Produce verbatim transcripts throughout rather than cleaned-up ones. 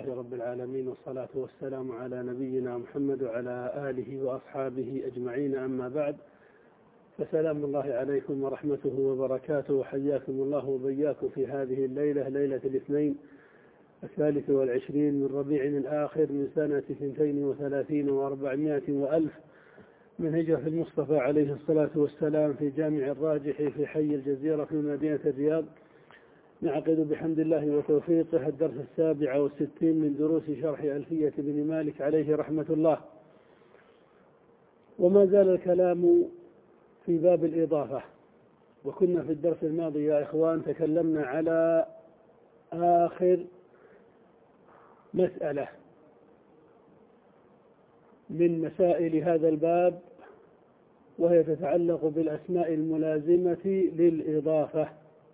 لله رب العالمين، والصلاة والسلام على نبينا محمد وعلى آله وأصحابه أجمعين، أما بعد، فسلام الله عليكم ورحمته وبركاته، وحياكم الله وبياكم في هذه الليلة، ليلة الاثنين الثالث والعشرين من ربيع الآخر من سنة اثنتين وثلاثين وأربعمائة وألف من هجرة المصطفى عليه الصلاة والسلام، في جامع الراجح في حي الجزيرة في مدينة الرياض. نعقد بحمد الله وتوفيقه الدرس السابع والستين من دروس شرح ألفية بن مالك عليه رحمة الله. وما زال الكلام في باب الإضافة، وكنا في الدرس الماضي يا إخوان تكلمنا على آخر مسألة من مسائل هذا الباب، وهي تتعلق بالأسماء الملازمة للإضافة،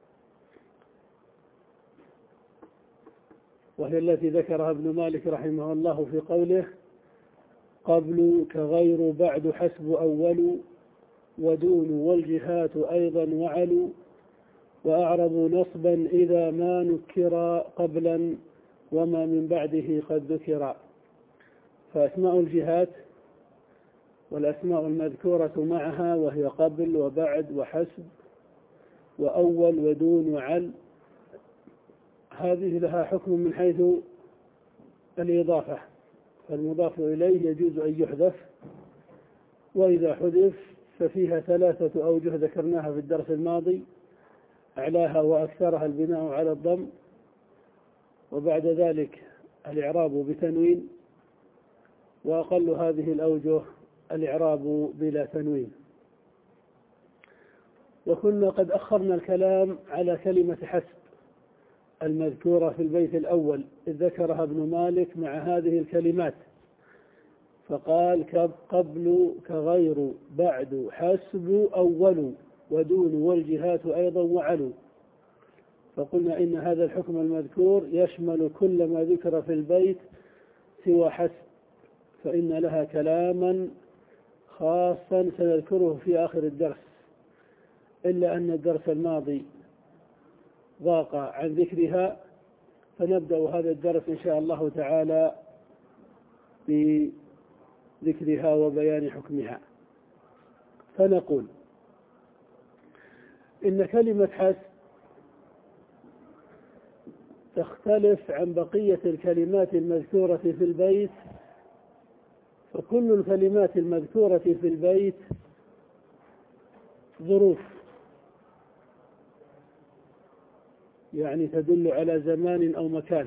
وهي التي ذكرها ابن مالك رحمه الله في قوله: قبل كغير بعد حسب أول ودون والجهات أيضا وعلوا وأعرض نصبا إذا ما نكر قبلا وما من بعده قد ذكر. فأسماء الجهات والأسماء المذكورة معها، وهي قبل وبعد وحسب وأول ودون وعل، هذه لها حكم من حيث الإضافة، فالمضاف إليه يجوز أن يحذف، وإذا حذف ففيها ثلاثة أوجه ذكرناها في الدرس الماضي: أعلاها وأكثرها البناء على الضم، وبعد ذلك الإعراب بتنوين، وأقل هذه الأوجه الإعراب بلا تنوين. وكنا قد أخرنا الكلام على كلمة حسب المذكورة في البيت الأول، إذ ذكرها ابن مالك مع هذه الكلمات، فقال: قبل كغير بعد حسب أول ودون والجهات أيضا وعلوا. فقلنا إن هذا الحكم المذكور يشمل كل ما ذكر في البيت سوى حسب، فإن لها كلاما خاصا سنذكره في آخر الدرس، إلا أن الدرس الماضي ضاق عن ذكرها، فنبدأ هذا الدرس إن شاء الله تعالى بذكرها وبيان حكمها. فنقول إن كلمة حسب تختلف عن بقية الكلمات المذكورة في البيت، فكل الكلمات المذكورة في البيت ظروف، يعني تدل على زمان أو مكان،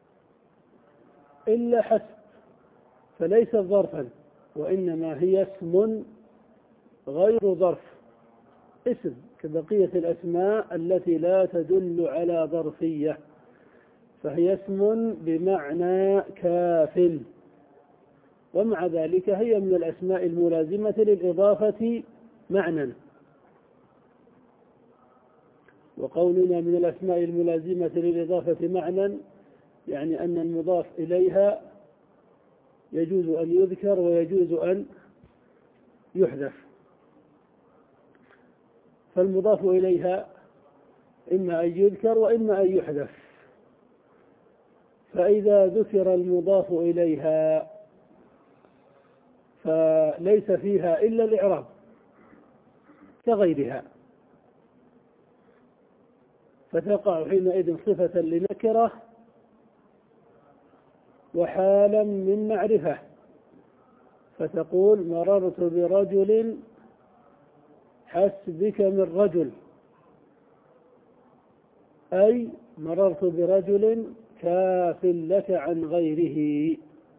إلا حسب فليست ظرفا، وإنما هي اسم غير ظرف، اسم كبقية الأسماء التي لا تدل على ظرفية، فهي اسم بمعنى كاف، ومع ذلك هي من الأسماء الملازمة للإضافة معنى. وقولنا من الأسماء الملازمة للإضافة معنى يعني أن المضاف إليها يجوز أن يذكر ويجوز أن يحذف. فالمضاف إليها إما أن يذكر وإما أن يحذف، فإذا ذكر المضاف إليها فليس فيها إلا الإعراب كغيرها، فتقع حينئذ صفة لنكرة وحالا من معرفة، فتقول: مررت برجل حسبك من رجل، أي مررت برجل كاف لك عن غيره،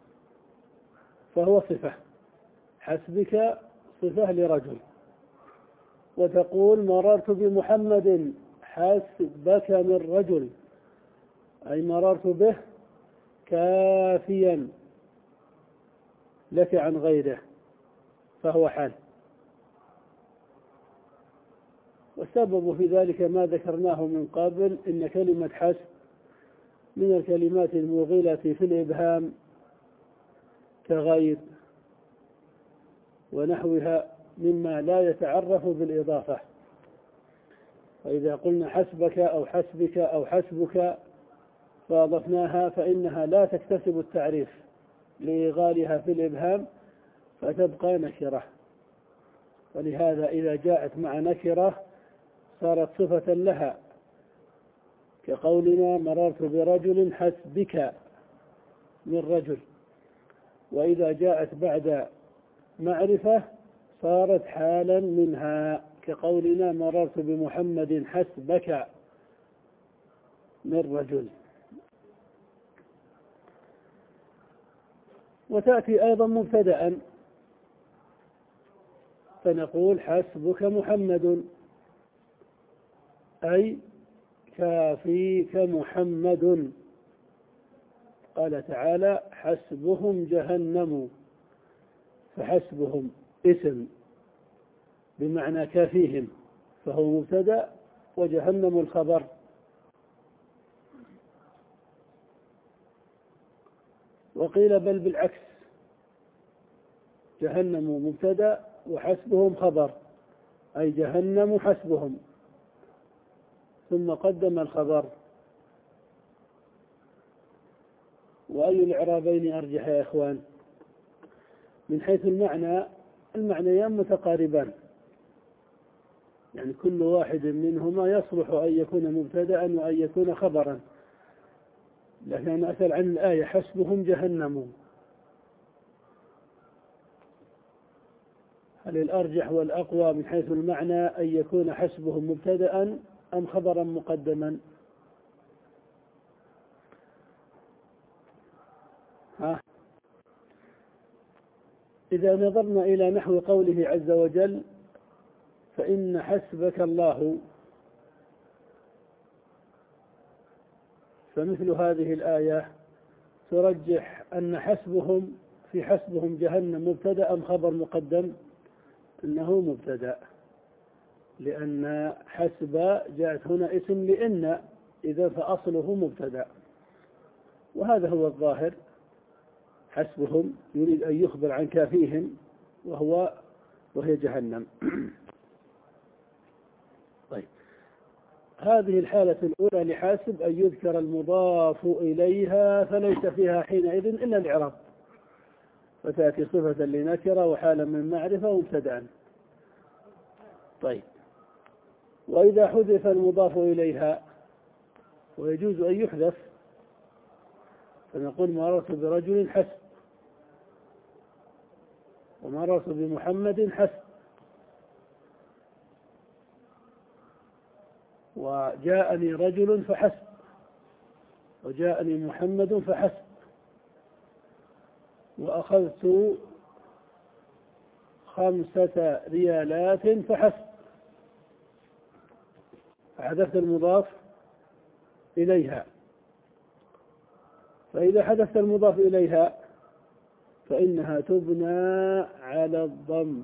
فهو صفة، حسبك صفة لرجل. وتقول: مررت بمحمد حسبك من رجل، أي مررت به كافيا لك عن غيره، فهو حال. والسبب في ذلك ما ذكرناه من قبل، إن كلمة حسب من الكلمات الموغلة في الإبهام كغير ونحوها مما لا يتعرف بالإضافة. فإذا قلنا حسبك أو حسبك أو حسبك فأضفناها فإنها لا تكتسب التعريف لإغالها في الإبهام فتبقى نكرة، ولهذا إذا جاءت مع نكرة صارت صفة لها، كقولنا مررت برجل حسبك من رجل. وإذا جاءت بعد معرفة صارت حالا منها، كقولنا مررت بمحمد حسبك من رجل. وتأتي أيضا مبتدأ فنقول حسبك محمد، أي كافيك محمد. قال تعالى حسبهم جهنم، فحسبهم اسم بمعنى كافيهم فهو مبتدأ، وجهنم الخبر. وقيل بل بالعكس، جهنم مبتدأ وحسبهم خبر، أي جهنم حسبهم، ثم قدم الخبر. وأي الإعرابين أرجح يا إخوان؟ من حيث المعنى المعنيان متقاربان، يعني كل واحد منهما يصلح أن يكون مبتدأ وأن يكون خبرا، لكن أنا أسأل عن الآية حسبهم جهنم، هل الأرجح والأقوى من حيث المعنى أن يكون حسبهم مبتدأ أم خبرا مقدما؟ ها؟ إذا نظرنا إلى نحو قوله عز وجل فإن حسبك الله، فمثل هذه الآية ترجح أن حسبهم في حسبهم جهنم مبتدأ أم خبر مقدم؟ إنه مبتدأ، لأن حسب جاءت هنا اسم لإن، إذا فأصله مبتدأ، وهذا هو الظاهر. حسبهم يريد أن يخبر عن كافيهم وهو وهي جهنم. طيب، هذه الحالة الأولى لحاسب أن يذكر المضاف إليها فليس فيها حينئذ إلا الإعراب، فتأتي صفة لنكرة وحالا من معرفة ومبتدأ. طيب، وإذا حذف المضاف إليها ويجوز أن يحذف فنقول مررت برجل حسب، ومررت بمحمد حسب، وجاءني رجل فحسب، وجاءني محمد فحسب، وأخذت خمسة ريالات فحسب، فحذفت المضاف إليها. فإذا حذفت المضاف إليها فإنها تبنى على الضم،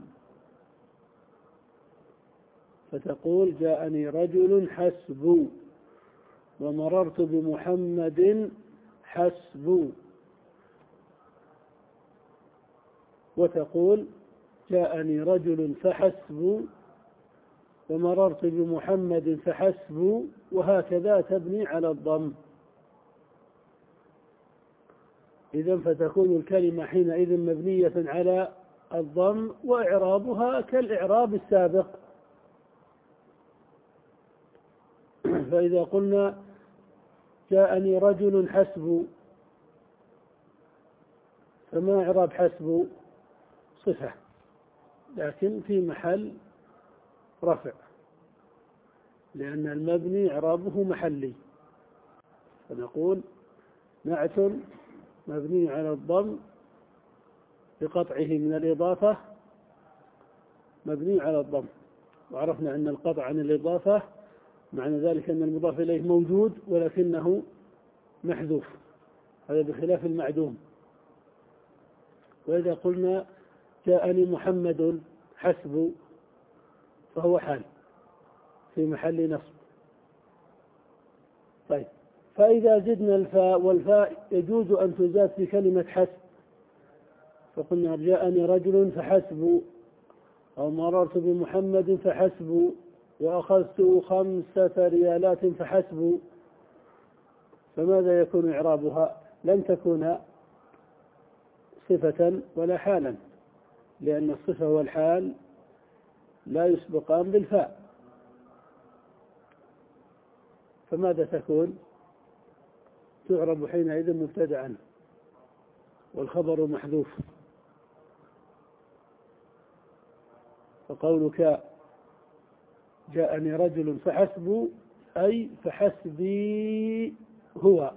فتقول جاءني رجل حسب، ومررت بمحمد حسب، وتقول جاءني رجل فحسب، ومررت بمحمد فحسب، وهكذا تبني على الضم. إذن فتكون الكلمة حينئذ مبنية على الضم، وإعرابها كالإعراب السابق. فإذا قلنا جاءني رجل حسب، فما إعراب حسب؟ صفة، لكن في محل رفع، لأن المبني إعرابه محلي، فنقول نعت مبني على الضم بقطعه من الإضافة، مبني على الضم. وعرفنا أن القطع عن الإضافة معنى ذلك أن المضاف إليه موجود ولكنه محذوف، هذا بخلاف المعدوم. وإذا قلنا جاءني محمد حسب فهو حال في محل نصب. طيب، فإذا زدنا الفاء، والفاء يجوز أن تزاد في كلمة حسب، فقلنا جاءني رجل فحسب، أو مررت بمحمد فحسب، وأخذت خمسة ريالات فحسب، فماذا يكون إعرابها؟ لن تكون صفة ولا حالا، لأن الصفة والحال لا يسبقان بالفاء، فماذا تكون؟ تعرب حينئذ مبتدعا والخبر محذوف. فقولك جاءني رجل فحسب أي فحسبي هو،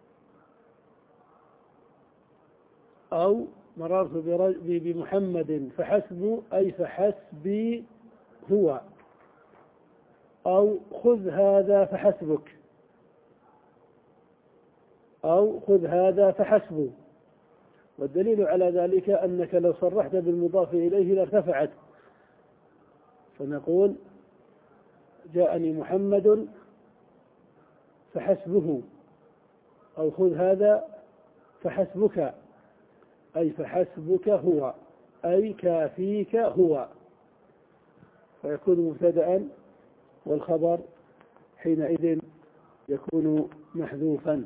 أو مررت بمحمد فحسب أي فحسبي هو، أو خذ هذا فحسبك، أو خذ هذا فحسبه. والدليل على ذلك أنك لو صرحت بالمضاف إليه لارتفعت، فنقول جاءني محمد فحسبه، أو خذ هذا فحسبك أي فحسبك هو، أي كافيك هو، فيكون مبتدأ والخبر حينئذ يكون محذوفا.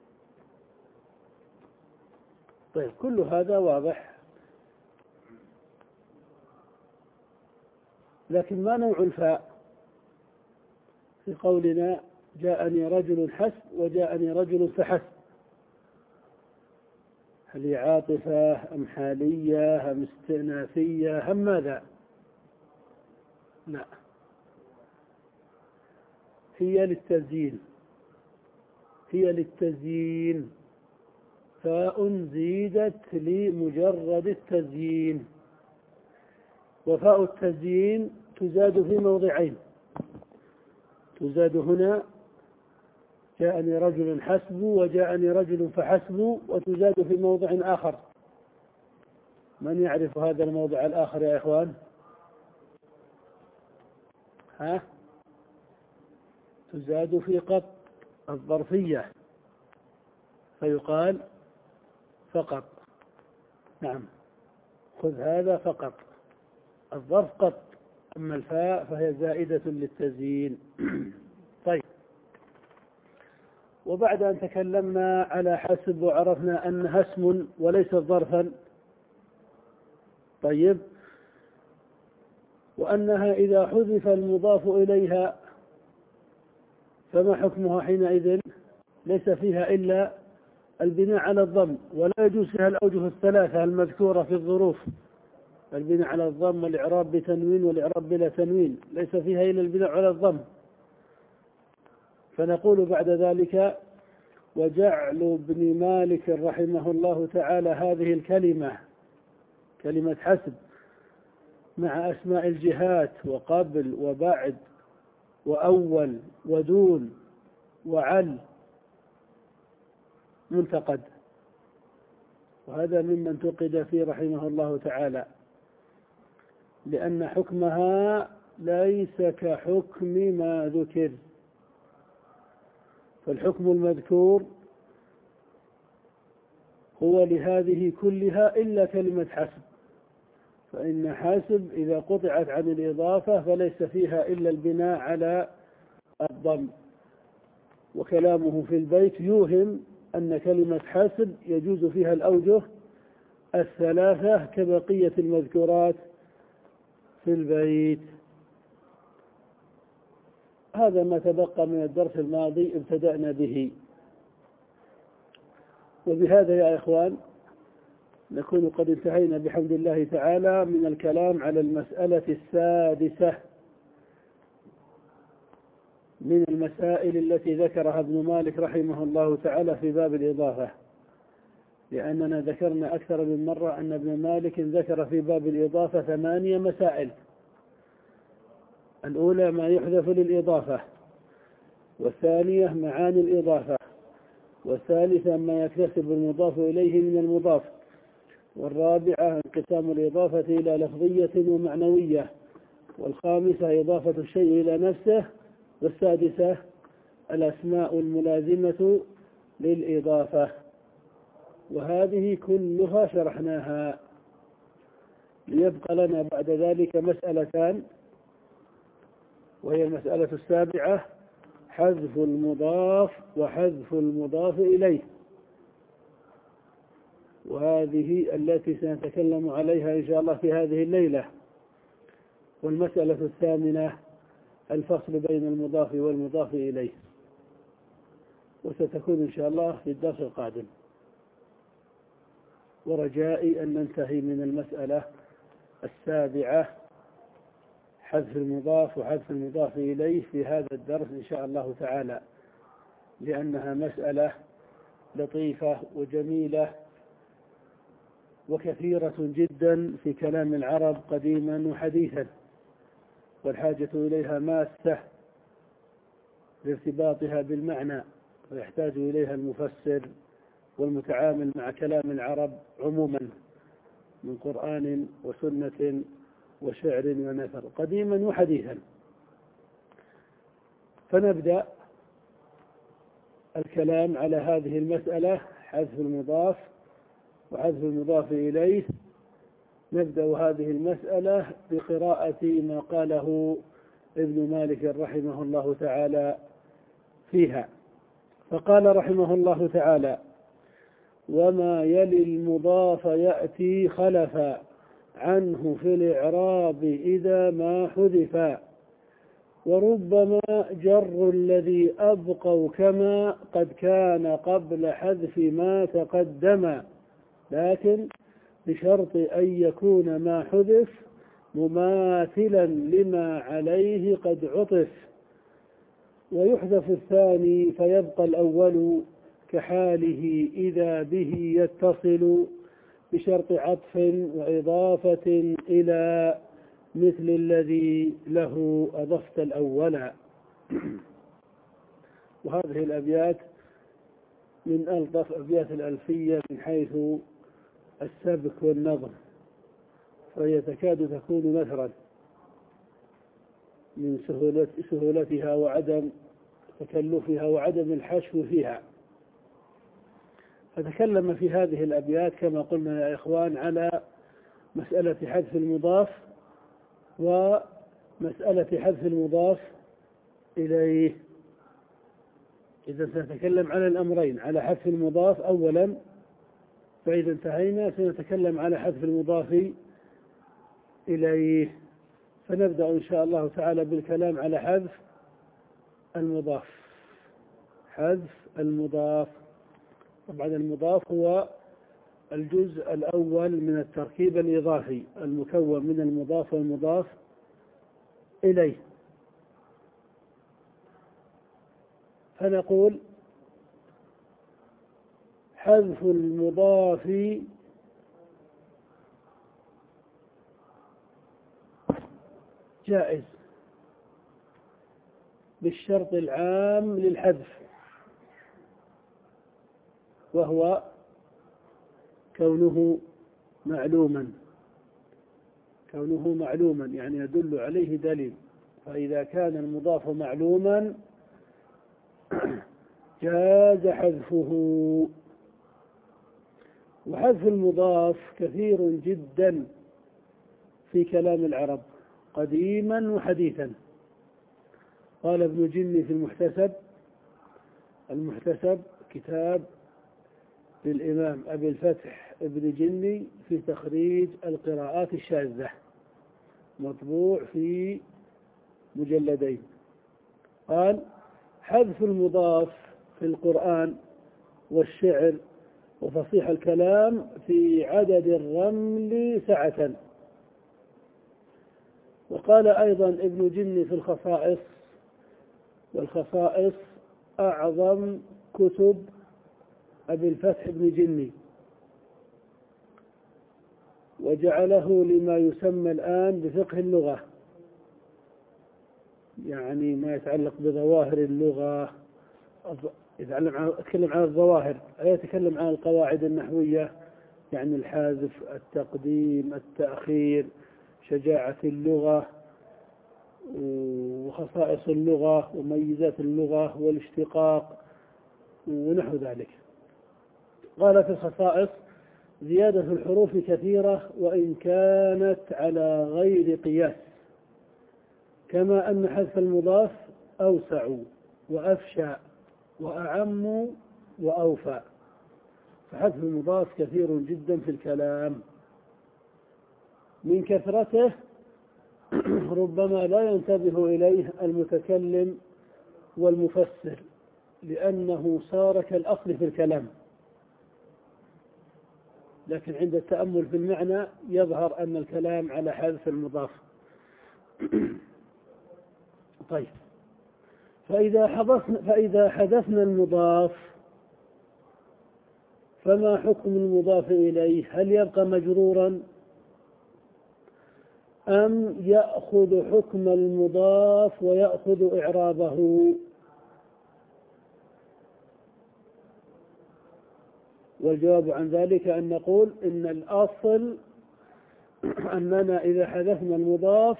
طيب، كل هذا واضح، لكن ما نوع الفاء في قولنا جاءني رجل حسب وجاءني رجل فحسب؟ هل هي عاطفة أم حالية أم استئنافية أم ماذا؟ لا، هي للتزيين، هي للتزيين، فاء زيدت لمجرد التزيين. وفاء التزيين تزاد في موضعين، تزاد هنا جاءني رجل حسب وجاءني رجل فحسب، وتزاد في موضع آخر. من يعرف هذا الموضع الآخر يا إخوان؟ ها؟ تزاد في قط الظرفية، فيقال فقط. نعم، خذ هذا فقط، الظرف قط، أما الفاء فهي زائدة للتزيين. طيب، وبعد أن تكلمنا على حسب وعرفنا أنها اسم وليس ظرفا، طيب، وأنها إذا حذف المضاف إليها فما حكمها حينئذ؟ ليس فيها إلا البناء على الضم، ولا يجوز فيها الأوجه الثلاثة المذكورة في الظروف، البناء على الضم والإعراب بتنوين والإعراب بلا تنوين، ليس فيها إلا البناء على الضم. فنقول بعد ذلك: وجعل ابن مالك رحمه الله تعالى هذه الكلمة، كلمة حسب، مع أسماء الجهات وقبل وبعد وأول ودون وعل منتقد، وهذا ممن تقد فيه رحمه الله تعالى، لأن حكمها ليس كحكم ما ذكر. فالحكم المذكور هو لهذه كلها إلا كلمة حسب، فإن حاسب إذا قطعت عن الإضافة فليس فيها إلا البناء على الضم. وكلامه في البيت يوهم أن كلمة حاسب يجوز فيها الأوجه الثلاثة كبقية المذكورات في البيت. هذا ما تبقى من الدرس الماضي ابتدأنا به، وبهذا يا إخوان نكون قد انتهينا بحمد الله تعالى من الكلام على المسألة السادسة من المسائل التي ذكرها ابن مالك رحمه الله تعالى في باب الإضافة، لأننا ذكرنا أكثر من مرة أن ابن مالك ذكر في باب الإضافة ثمانية مسائل. الأولى ما يحذف للإضافة، والثانية معاني الإضافة، والثالثة ما يكتسب المضاف إليه من المضاف، والرابعة انقسام الإضافة إلى لفظية ومعنوية، والخامسة إضافة الشيء إلى نفسه، والسادسة الأسماء الملازمة للإضافة. وهذه كلها شرحناها، ليبقى لنا بعد ذلك مسألتان، وهي المسألة السابعة حذف المضاف وحذف المضاف إليه، وهذه التي سنتكلم عليها إن شاء الله في هذه الليلة. والمسألة الثامنة الفصل بين المضاف والمضاف إليه، وستكون إن شاء الله في الدرس القادم، ورجائي أن ننتهي من المسألة السابعة حذف المضاف وحذف المضاف إليه في هذا الدرس إن شاء الله تعالى، لأنها مسألة لطيفة وجميلة وكثيرة جدا في كلام العرب قديما وحديثا، والحاجة إليها ماسة لارتباطها بالمعنى، ويحتاج إليها المفسر والمتعامل مع كلام العرب عموما من قرآن وسنة وشعر ونثر قديما وحديثا. فنبدأ الكلام على هذه المسألة حذف المضاف وحذف المضاف إليه. نبدأ هذه المسألة بقراءة ما قاله ابن مالك رحمه الله تعالى فيها. فقال رحمه الله تعالى: وما يلي المضاف يأتي خلفا عنه في الإعراب إذا ما حذفا، وربما جر الذي أبقوا كما قد كان قبل حذف ما تقدم، لكن بشرط أن يكون ما حذف مماثلا لما عليه قد عطف، ويحذف الثاني فيبقى الأول كحاله إذا به يتصل، بشرط عطف وإضافة إلى مثل الذي له أضفت الأول. وهذه الأبيات من ألطف أبيات الألفية من حيث السبك والنظم، فهي تكاد تكون نثرا من سهولة سهولتها وعدم تكلفها وعدم الحشو فيها. فتكلم في هذه الأبيات كما قلنا يا إخوان على مسألة حذف المضاف ومسألة حذف المضاف إليه. إذا سنتكلم على الأمرين، على حذف المضاف أولا، فإذا انتهينا سنتكلم على حذف المضاف إليه. فنبدأ إن شاء الله تعالى بالكلام على حذف المضاف. حذف المضاف، طبعا المضاف هو الجزء الأول من التركيب الإضافي المكون من المضاف والمضاف إليه. فنقول حذف المضاف جائز بالشرط العام للحذف، وهو كونه معلوما كونه معلوما يعني يدل عليه دليل. فإذا كان المضاف معلوما جاز حذفه. وحذف المضاف كثير جدا في كلام العرب قديما وحديثا. قال ابن جني في المحتسب المحتسب كتاب للإمام أبي الفتح ابن جني في تخريج القراءات الشاذة، مطبوع في مجلدين. قال: حذف المضاف في القرآن والشعر وفصيح الكلام في عدد الرمل سعة. وقال أيضا ابن جني في الخصائص، والخصائص أعظم كتب أبي الفتح بن جني، وجعله لما يسمى الآن بفقه اللغة، يعني ما يتعلق بظواهر اللغة. أتكلم عن الظواهر، لا يتكلم عن القواعد النحوية، يعني الحذف، التقديم، التأخير، شجاعة اللغة وخصائص اللغة وميزات اللغة والاشتقاق ونحو ذلك. قال في الخصائص: زيادة الحروف كثيرة وإن كانت على غير قياس، كما أن حذف المضاف أوسع وأفشى وأعم وأوفى. فحذف المضاف كثير جدا في الكلام، من كثرته ربما لا ينتبه إليه المتكلم والمفسر، لأنه صار كالأصل في الكلام، لكن عند التأمل في المعنى يظهر أن الكلام على حذف المضاف. طيب، فإذا حذفنا فإذا حذفنا المضاف فما حكم المضاف إليه؟ هل يبقى مجرورا أم يأخذ حكم المضاف ويأخذ إعرابه؟ والجواب عن ذلك أن نقول إن الأصل أننا إذا حذفنا المضاف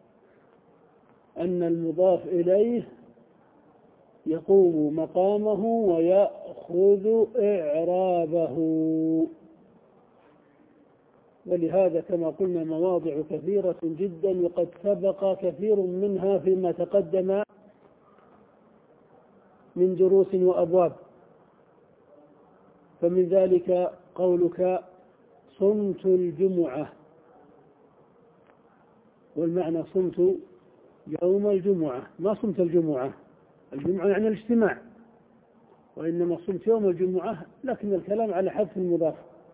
أن المضاف إليه يقوم مقامه ويأخذ إعرابه. ولهذا كما قلنا مواضع كثيرة جدا، وقد سبق كثير منها فيما تقدم من دروس وأبواب. فمن ذلك قولك صمت الجمعة، والمعنى صمت يوم الجمعة، ما صمت الجمعة، الجمعة يعني الاجتماع، وإنما صمت يوم الجمعة، لكن الكلام على حذف المضاف.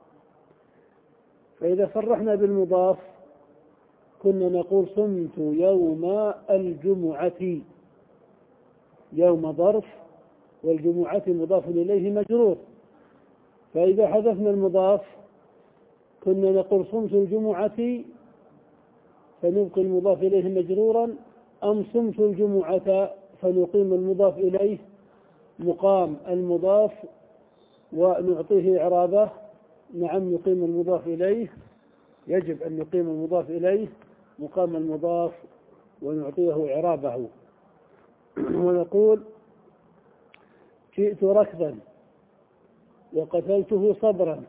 فإذا صرحنا بالمضاف كنا نقول صمت يوم الجمعة، يوم ظرف والجمعة مضاف إليه مجرور. فإذا حذفنا المضاف كنا نقول صمت الجمعة فنبقي المضاف إليه مجرورا، أم صمت الجمعة فنقيم المضاف إليه مقام المضاف ونعطيه إعرابه. نعم، نقيم المضاف إليه، يجب أن نقيم المضاف إليه مقام المضاف ونعطيه إعرابه. ونقول جئت ركضا وقتلته صبرا.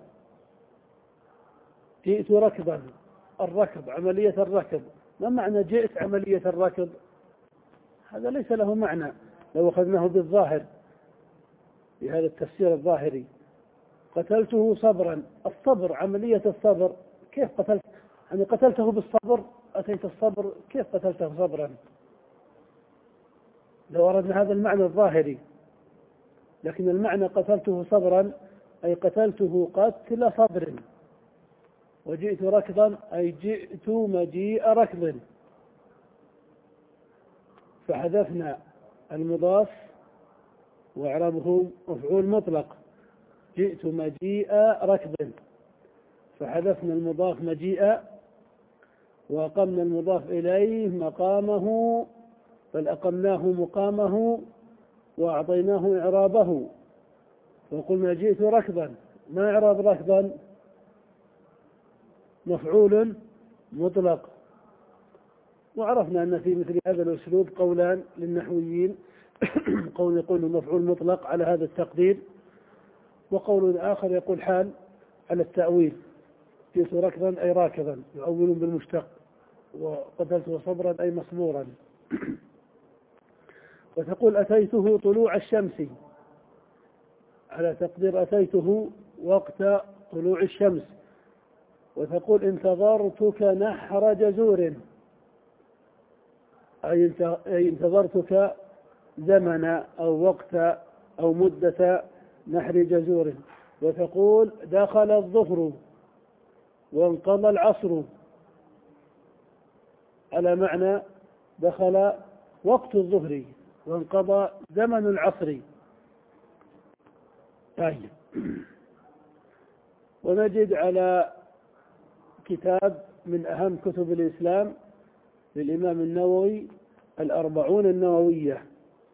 جئت ركضا، الركض عملية الركض، ما معنى جئت عملية الركض؟ هذا ليس له معنى لو أخذناه بالظاهر بهذا التفسير الظاهري. قتلته صبرا، الصبر عملية الصبر، كيف قتلت؟ يعني قتلته بالصبر، أتيت الصبر، كيف قتلته صبرا؟ لو أردنا هذا المعنى الظاهري، لكن المعنى قتلته صبرا أي قتلته قتل صبر، وجئت ركضا أي جئت مجيء ركض. فحذفنا المضاف وإعرابه مفعول مطلق، جئت مجيء ركض، فحذفنا المضاف مجيء وأقمنا المضاف إليه مقامه، بل أقمناه مقامه وأعطيناه إعرابه. وقلنا جئت ركضا، ما إعراب ركضا؟ مفعول مطلق. وعرفنا أن في مثل هذا الأسلوب قولان للنحويين، قول يقول مفعول مطلق على هذا التقدير، وقول آخر يقول حال على التأويل، جئت ركضا أي راكضا، يؤولون بالمشتق، وقتلته صبرا أي مصبورا. وتقول أتيته طلوع الشمس، على تقدير أتيته وقت طلوع الشمس. وتقول انتظرتك نحر جزور، أي انتظرتك زمن أو وقت أو مدة نحر جزور. وتقول دخل الظهر وانقضى العصر، على معنى دخل وقت الظهر وانقضى زمن العصر. طيب، ونجد على كتاب من أهم كتب الإسلام للإمام النووي الأربعون النووية،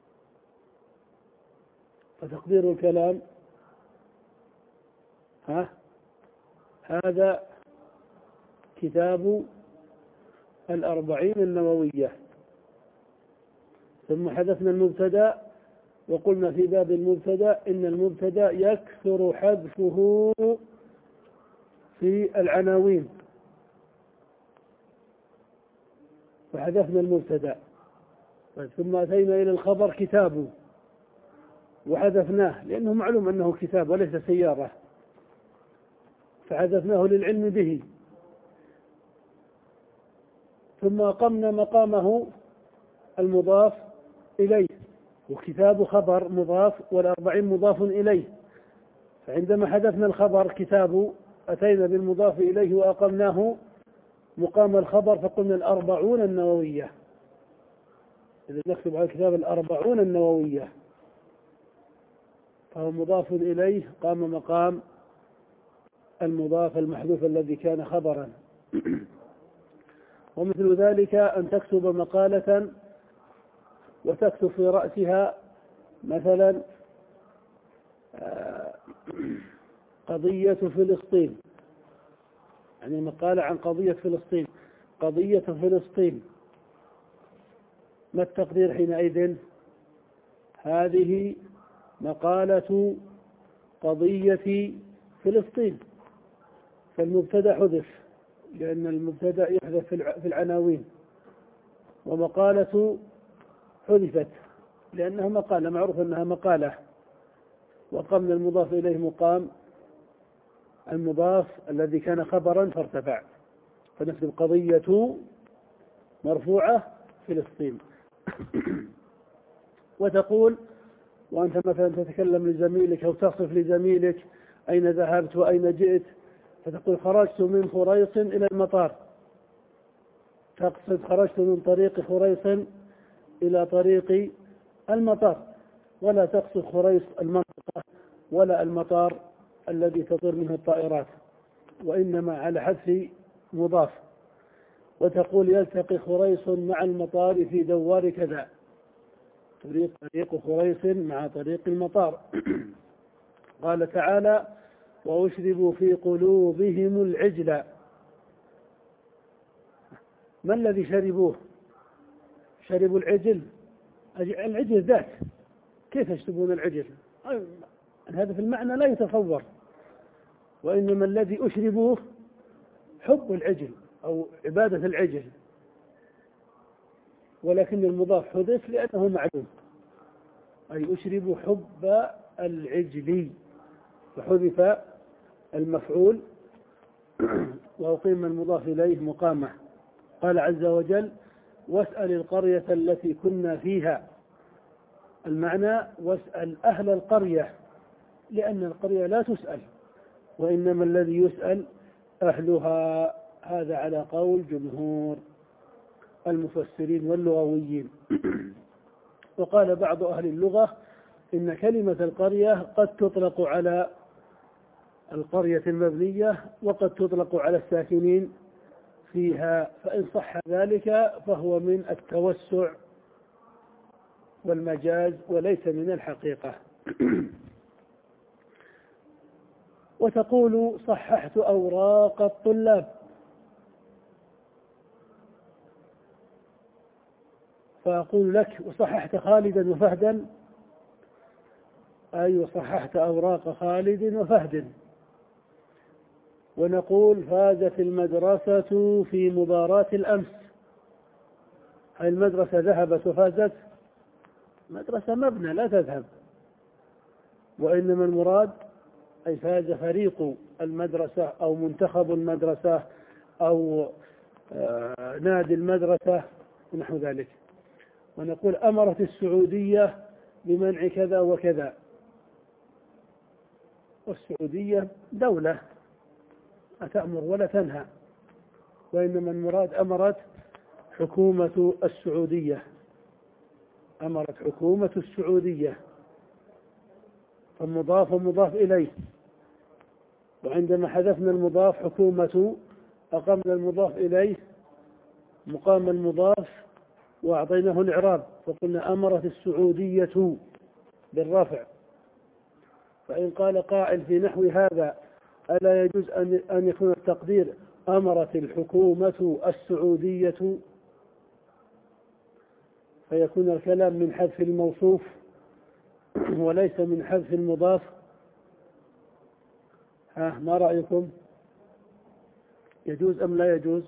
فتقدير الكلام ها هذا كتاب الأربعين النووية. ثم حذفنا المبتدأ، وقلنا في باب المبتدأ إن المبتدأ يكثر حذفه في العناوين، فحذفنا المبتدأ. ثم أتينا إلى الخبر كتاب، وحذفناه لأنه معلوم أنه كتاب وليس سيارة، فحذفناه للعلم به، ثم أقمنا مقامه المضاف إليه، وكتاب خبر مضاف والأربعين مضاف إليه، فعندما حذفنا الخبر كتاب أتينا بالمضاف إليه وأقمناه مقام الخبر فقلنا الأربعون النووية. إذا نكتب على الكتاب الأربعون النووية فهو مضاف إليه قام مقام المضاف المحذوف الذي كان خبرا. ومثل ذلك أن تكتب مقالة وتكتب في رأسها مثلا قضية فلسطين، يعني مقالة عن قضية فلسطين، قضية فلسطين، ما التقدير حينئذ؟ هذه مقالة قضية فلسطين، فالمبتدأ حذف لأن المبتدأ يحذف في العناوين، ومقالة حذفت لأنها مقالة معروف أنها مقالة، وقمنا المضاف إليه مقام المضاف الذي كان خبرا فارتفع، فنكتب قضية مرفوعة فلسطين. وتقول وأنت مثلا تتكلم لزميلك أو تصف لزميلك أين ذهبت وأين جئت، فتقول خرجت من خريص إلى المطار، تقصد خرجت من طريق خريص إلى طريق المطار، ولا تقصد خريص المنطقة ولا المطار الذي تطير منه الطائرات، وإنما على حذف مضاف. وتقول يلتقي خريص مع المطار في دوار كذا، تريد طريق خريص مع طريق المطار. قال تعالى وأشربوا في قلوبهم العجل. ما الذي شربوه؟ شربوا العجل، العجل ذاك، كيف يشربون العجل؟ هذا في المعنى لا يتصور، وإنما الذي أشربوه حب العجل أو عبادة العجل، ولكن المضاف حذف لأنه معلوم، أي أشربوا حب العجل، فحذف المفعول وأقيم المضاف إليه مقامه. قال عز وجل واسأل القرية التي كنا فيها، المعنى واسأل أهل القرية، لأن القرية لا تسأل وإنما الذي يسأل أهلها، هذا على قول جمهور المفسرين واللغويين. وقال بعض أهل اللغة إن كلمة القرية قد تطلق على القرية المبنية وقد تطلق على الساكنين فيها، فإن صح ذلك فهو من التوسع والمجاز وليس من الحقيقة. وتقول صححت أوراق الطلاب، فأقول لك وصححت خالدا وفهدا، أي وصححت أوراق خالد وفهد. ونقول فازت المدرسة في مباراة الأمس، هل المدرسة ذهبت وفازت؟ مدرسة مبنى لا تذهب، وإنما المراد أي فاز فريق المدرسة أو منتخب المدرسة أو نادي المدرسة ونحو ذلك. ونقول أمرت السعودية بمنع كذا وكذا، والسعودية دولة أتأمر ولا تنهى، وإنما المراد أمرت حكومة السعودية، أمرت حكومة السعودية، فالمضاف مضاف إليه، وعندما حذفنا المضاف حكومة أقمنا المضاف إليه مقام المضاف وأعطيناه الإعراب، فقلنا أمرت السعودية بالرفع. فإن قال قائل في نحو هذا ألا يجوز أن يكون التقدير أمرت الحكومة السعودية، فيكون الكلام من حذف الموصوف وليس من حذف المضاف؟ ها ما رأيكم؟ يجوز أم لا يجوز؟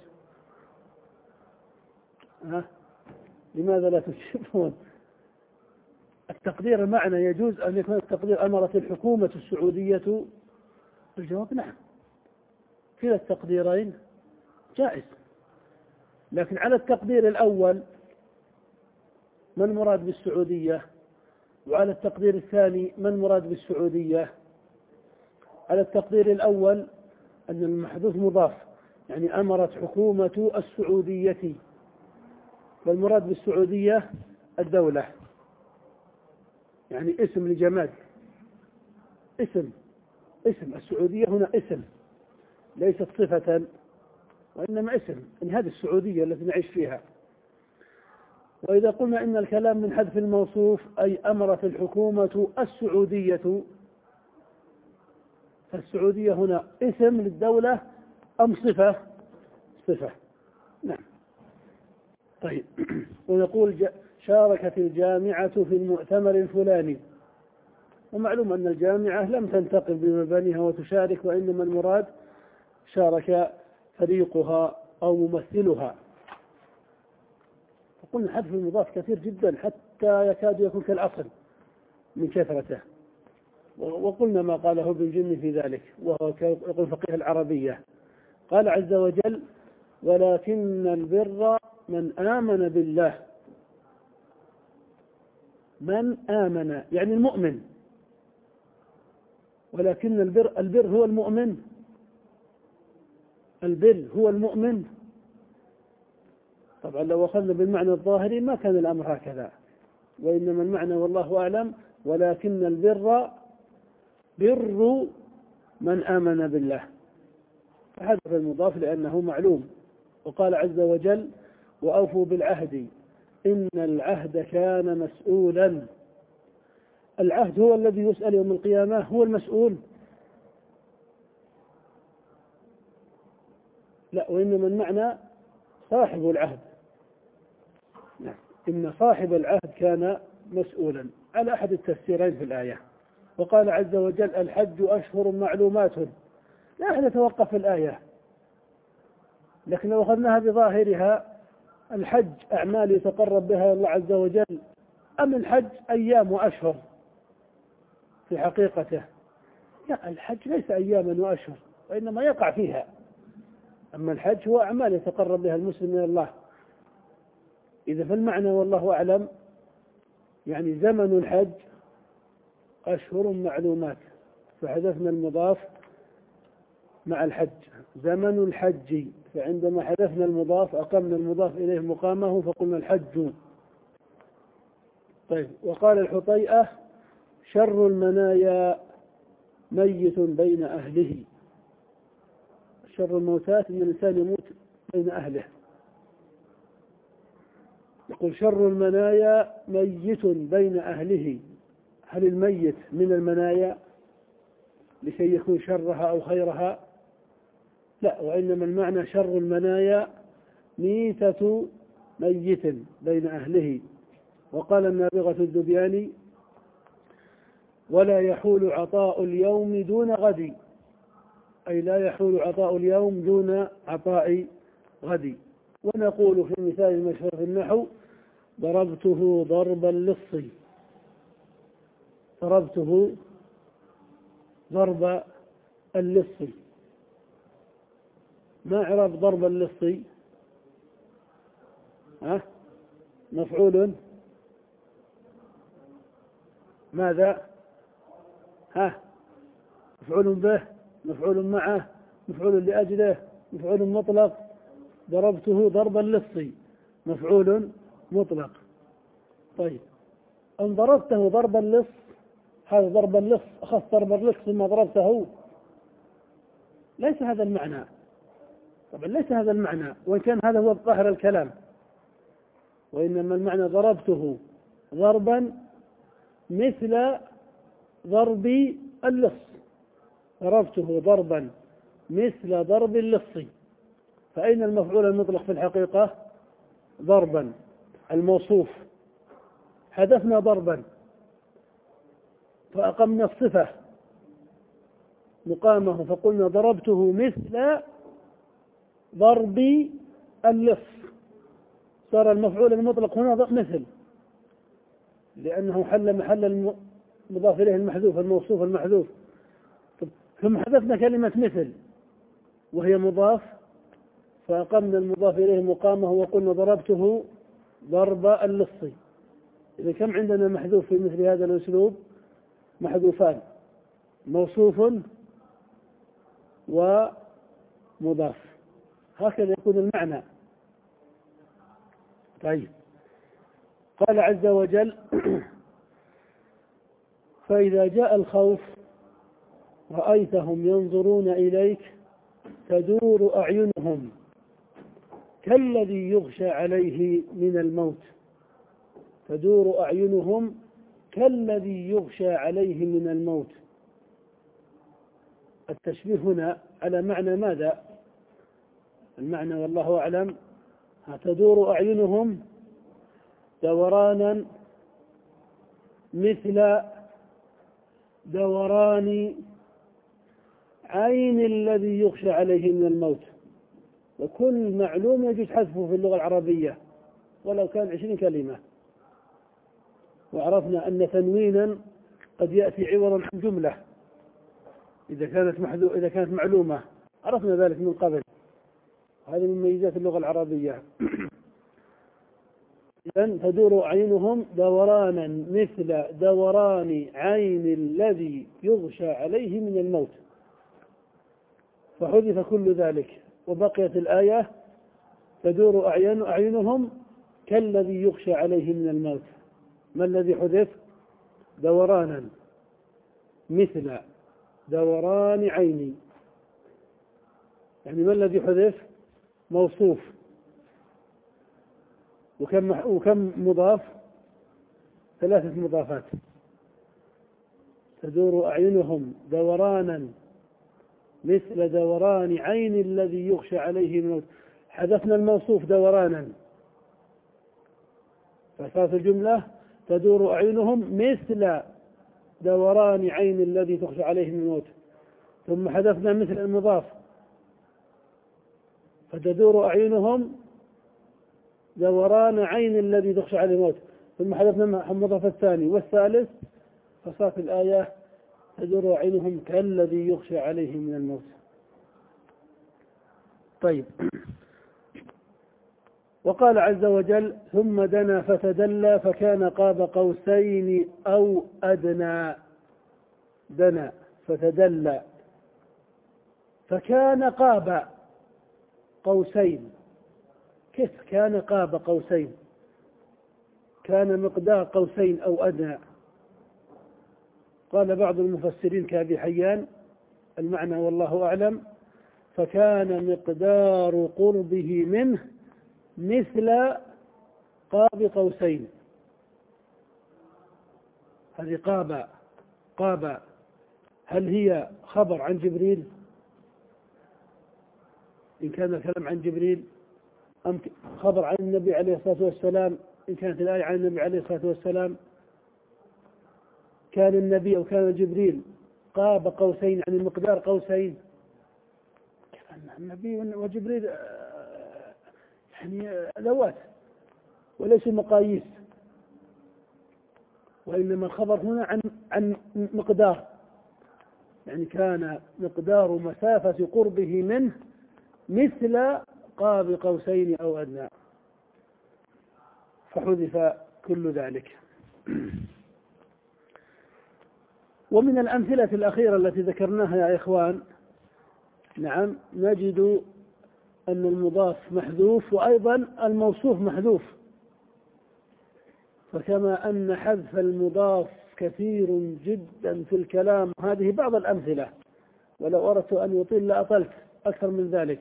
ها لماذا لا تجيبون؟ التقدير المعنى يجوز أن يكون التقدير أمرت الحكومة السعودية؟ الجواب نعم، كلا التقديرين جائز. لكن على التقدير الأول ما المراد بالسعودية؟ وعلى التقدير الثاني ما المراد بالسعودية؟ على التقدير الأول أن المحذوف مضاف، يعني أمرت حكومة السعودية، والمراد بالسعودية الدولة، يعني اسم لجماد، اسم اسم السعودية هنا اسم ليست صفة وإنما اسم، إن هذه السعودية التي نعيش فيها. وإذا قلنا إن الكلام من حذف الموصوف أي أمرت الحكومة السعودية، فالسعودية هنا اسم للدولة أم صفة؟ صفة، نعم. طيب ونقول شاركت الجامعة في المؤتمر الفلاني، ومعلوم أن الجامعة لم تنتقل بمبانيها وتشارك، وإنما المراد شارك فريقها أو ممثلها. فقلنا حذف المضاف كثير جدا حتى يكاد يكون كالأصل من كثرته. وقلنا ما قاله ابن جني في ذلك، وهو يقول فقيه العربية، قال عز وجل: ولكن البر من آمن بالله. من آمن يعني المؤمن، ولكن البر البر هو المؤمن، البر هو المؤمن. طبعا لو أخذنا بالمعنى الظاهري ما كان الأمر هكذا، وإنما المعنى والله أعلم ولكن البر بر من آمن بالله، فحذف المضاف لأنه معلوم. وقال عز وجل: وأوفوا بالعهد إن العهد كان مسؤولا. العهد هو الذي يسأل يوم القيامة، هو المسؤول؟ لا، وإنما المعنى صاحب العهد. نعم، إن صاحب العهد كان مسؤولا، على أحد التفسيرين في الآية. وقال عز وجل: الحج أشهر معلومات. لا أحد يتوقف في الآية، لكن لو أخذناها بظاهرها الحج أعمال يتقرب بها الله عز وجل، أم الحج أيام وأشهر؟ في حقيقته لا، الحج ليس أياما وأشهر، وإنما يقع فيها. أما الحج هو أعمال يتقرب بها المسلم إلى الله. إذا فالمعنى والله أعلم يعني زمن الحج أشهر معلومات، فحذفنا المضاف مع الحج، زمن الحج، فعندما حذفنا المضاف أقمنا المضاف إليه مقامه فقلنا الحج. طيب، وقال الحطيئة: شر المنايا ميت بين أهله. شر الموتات أن الإنسان يموت بين أهله. يقول: شر المنايا ميت بين أهله. هل الميت من المنايا لكي يكون شرها أو خيرها؟ لا، وإنما المعنى شر المنايا ميتة ميت بين أهله. وقال النابغة الذبياني: ولا يحول عطاء اليوم دون غد، أي لا يحول عطاء اليوم دون عطاء غد. ونقول في المثال المشهور في النحو: ضربته ضرب اللص. ضربته ضرب اللص. ما إعراب ضرب اللص؟ ها؟ مفعول ماذا؟ ها؟ مفعول به، مفعول معه، مفعول لأجله، مفعول مطلق. ضربته ضرب اللص مفعول مطلق. طيب، أن ضربته ضرب اللص، هذا ضرب اللص، أخذت ضرب اللص ثم ضربته، ليس هذا المعنى. طبعا ليس هذا المعنى، وإن كان هذا هو ظاهر الكلام، وإنما المعنى ضربته ضربا مثل ضرب اللص. ضربته ضربا مثل ضرب اللص. فأين المفعول المطلق في الحقيقة؟ ضربا الموصوف، حذفنا ضربا فأقمنا الصفة مقامه فقلنا ضربته مثل ضرب اللص، صار المفعول المطلق هنا مثل. لأنه حل محل المضاف إليه المحذوف الموصوف المحذوف. ثم حذفنا كلمة مثل وهي مضاف، فأقمنا المضاف إليه مقامه وقلنا ضربته ضرب اللص. إذا كم عندنا محذوف في مثل هذا الأسلوب؟ محذوفان، موصوف ومضاف، هكذا يكون المعنى. طيب، قال عز وجل: فإذا جاء الخوف رأيتهم ينظرون إليك تدور أعينهم كالذي يغشى عليه من الموت تدور أعينهم كالذي يغشى عليه من الموت. التشبيه هنا على معنى ماذا؟ المعنى والله أعلم: تدور أعينهم دورانا مثل دوران عين الذي يغشى عليه من الموت. وكل معلوم يجوز حذفه في اللغة العربية ولو كان عشرين كلمة. وعرفنا أن تنوينا قد يأتي عوضا عن جملة إذا كانت محذو إذا كانت معلومة، عرفنا ذلك من قبل. هذه من مميزات اللغة العربية. إذن تدور أعينهم دورانا مثل دوران عين الذي يغشى عليه من الموت، فحذف كل ذلك وبقيت الآية: تدور أعين أعينهم كالذي يغشى عليه من الموت. ما الذي حذف؟ دورانا مثل دوران عين. يعني ما الذي حذف؟ موصوف. وكم وكم مضاف؟ ثلاثة مضافات. تدور أعينهم دورانا مثل دوران عين الذي يغشى عليه من الموت. حذفنا الموصوف دورانا، فصارت الجملة: تدور أعينهم مثل دوران عين الذي تغشى عليه من الموت. ثم حذفنا مثل المضاف، فتدور أعينهم دوران عين الذي تغشى عليه الموت. ثم حذفنا المضاف الثاني والثالث، فصارت الآية: تدور أعينهم كالذي يغشى عليه من الموت. طيب، وقال عز وجل: ثم دنا فتدلى فكان قاب قوسين أو أدنى. دنا فتدلى فكان قاب قوسين. كيف كان قاب قوسين؟ كان مقدار قوسين أو أدنى. قال بعض المفسرين كأبي حيان المعنى والله أعلم: فكان مقدار قربه منه مثل قاب قوسين. هذه قاب قاب هل هي خبر عن جبريل إن كان الكلام عن جبريل، أم خبر عن النبي عليه الصلاة والسلام إن كانت الآية عن النبي عليه الصلاة والسلام؟ كان النبي أو كان جبريل قاب قوسين عن المقدار قوسين. النبي وجبريل يعني ذوات وليسوا مقاييس، وإنما الخبر هنا عن عن مقدار، يعني كان مقدار مسافة قربه منه مثل قاب قوسين أو أدنى، فحذف كل ذلك. ومن الأمثلة الأخيرة التي ذكرناها يا إخوان، نعم، نجد أن المضاف محذوف وأيضا الموصوف محذوف. فكما أن حذف المضاف كثير جدا في الكلام، هذه بعض الأمثلة، ولو أردت أن يطيل لأطلت أكثر من ذلك.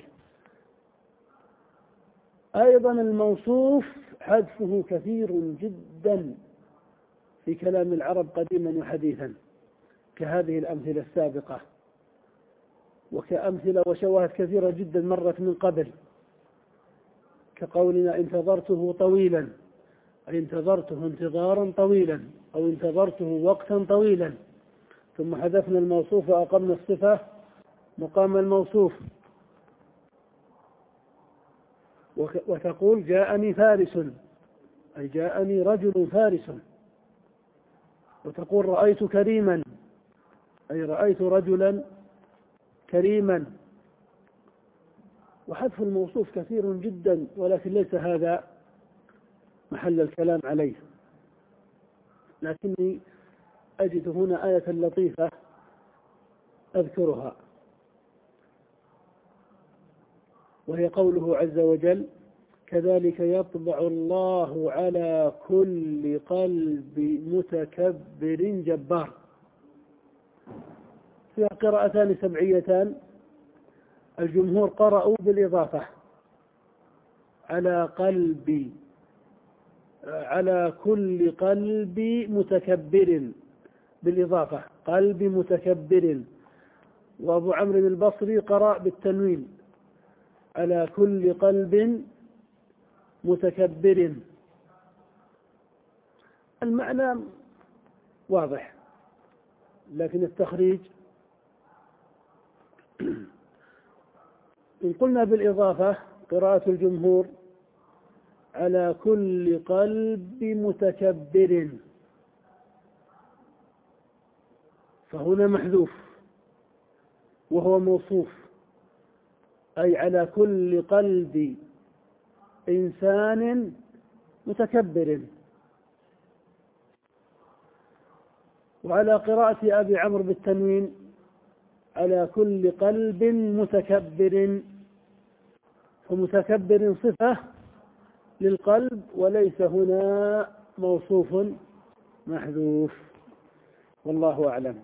أيضا الموصوف حذفه كثير جدا في كلام العرب قديما وحديثا، كهذه الأمثلة السابقة، وكأمثلة وشواهد كثيرة جدا مرت من قبل، كقولنا: انتظرته طويلا، أي انتظرته انتظارا طويلا، أو انتظرته وقتا طويلا. ثم حذفنا الموصوف وأقمنا الصفة مقام الموصوف. وتقول: جاءني فارس، أي جاءني رجل فارس. وتقول رأيت كريما، أي رأيت رجلا كريما. وحذف الموصوف كثير جدا، ولكن ليس هذا محل الكلام عليه. لكني أجد هنا آية لطيفة أذكرها، وهي قوله عز وجل: كذلك يطبع الله على كل قلب متكبر جبار. فيها قراءتان سبعيتان، الجمهور قرأوا بالإضافة على قلب، على كل قلب متكبر، بالإضافة قلب متكبر. وأبو عمرو البصري قرأ بالتنوين على كل قلب متكبر. المعنى واضح، لكن التخريج إن قلنا بالإضافة قراءة الجمهور على كل قلب متكبر، فهنا محذوف وهو موصوف، أي على كل قلب إنسان متكبر. وعلى قراءة أبي عمرو بالتنوين على كل قلب متكبر، فمتكبر صفة للقلب وليس هنا موصوف محذوف، والله أعلم.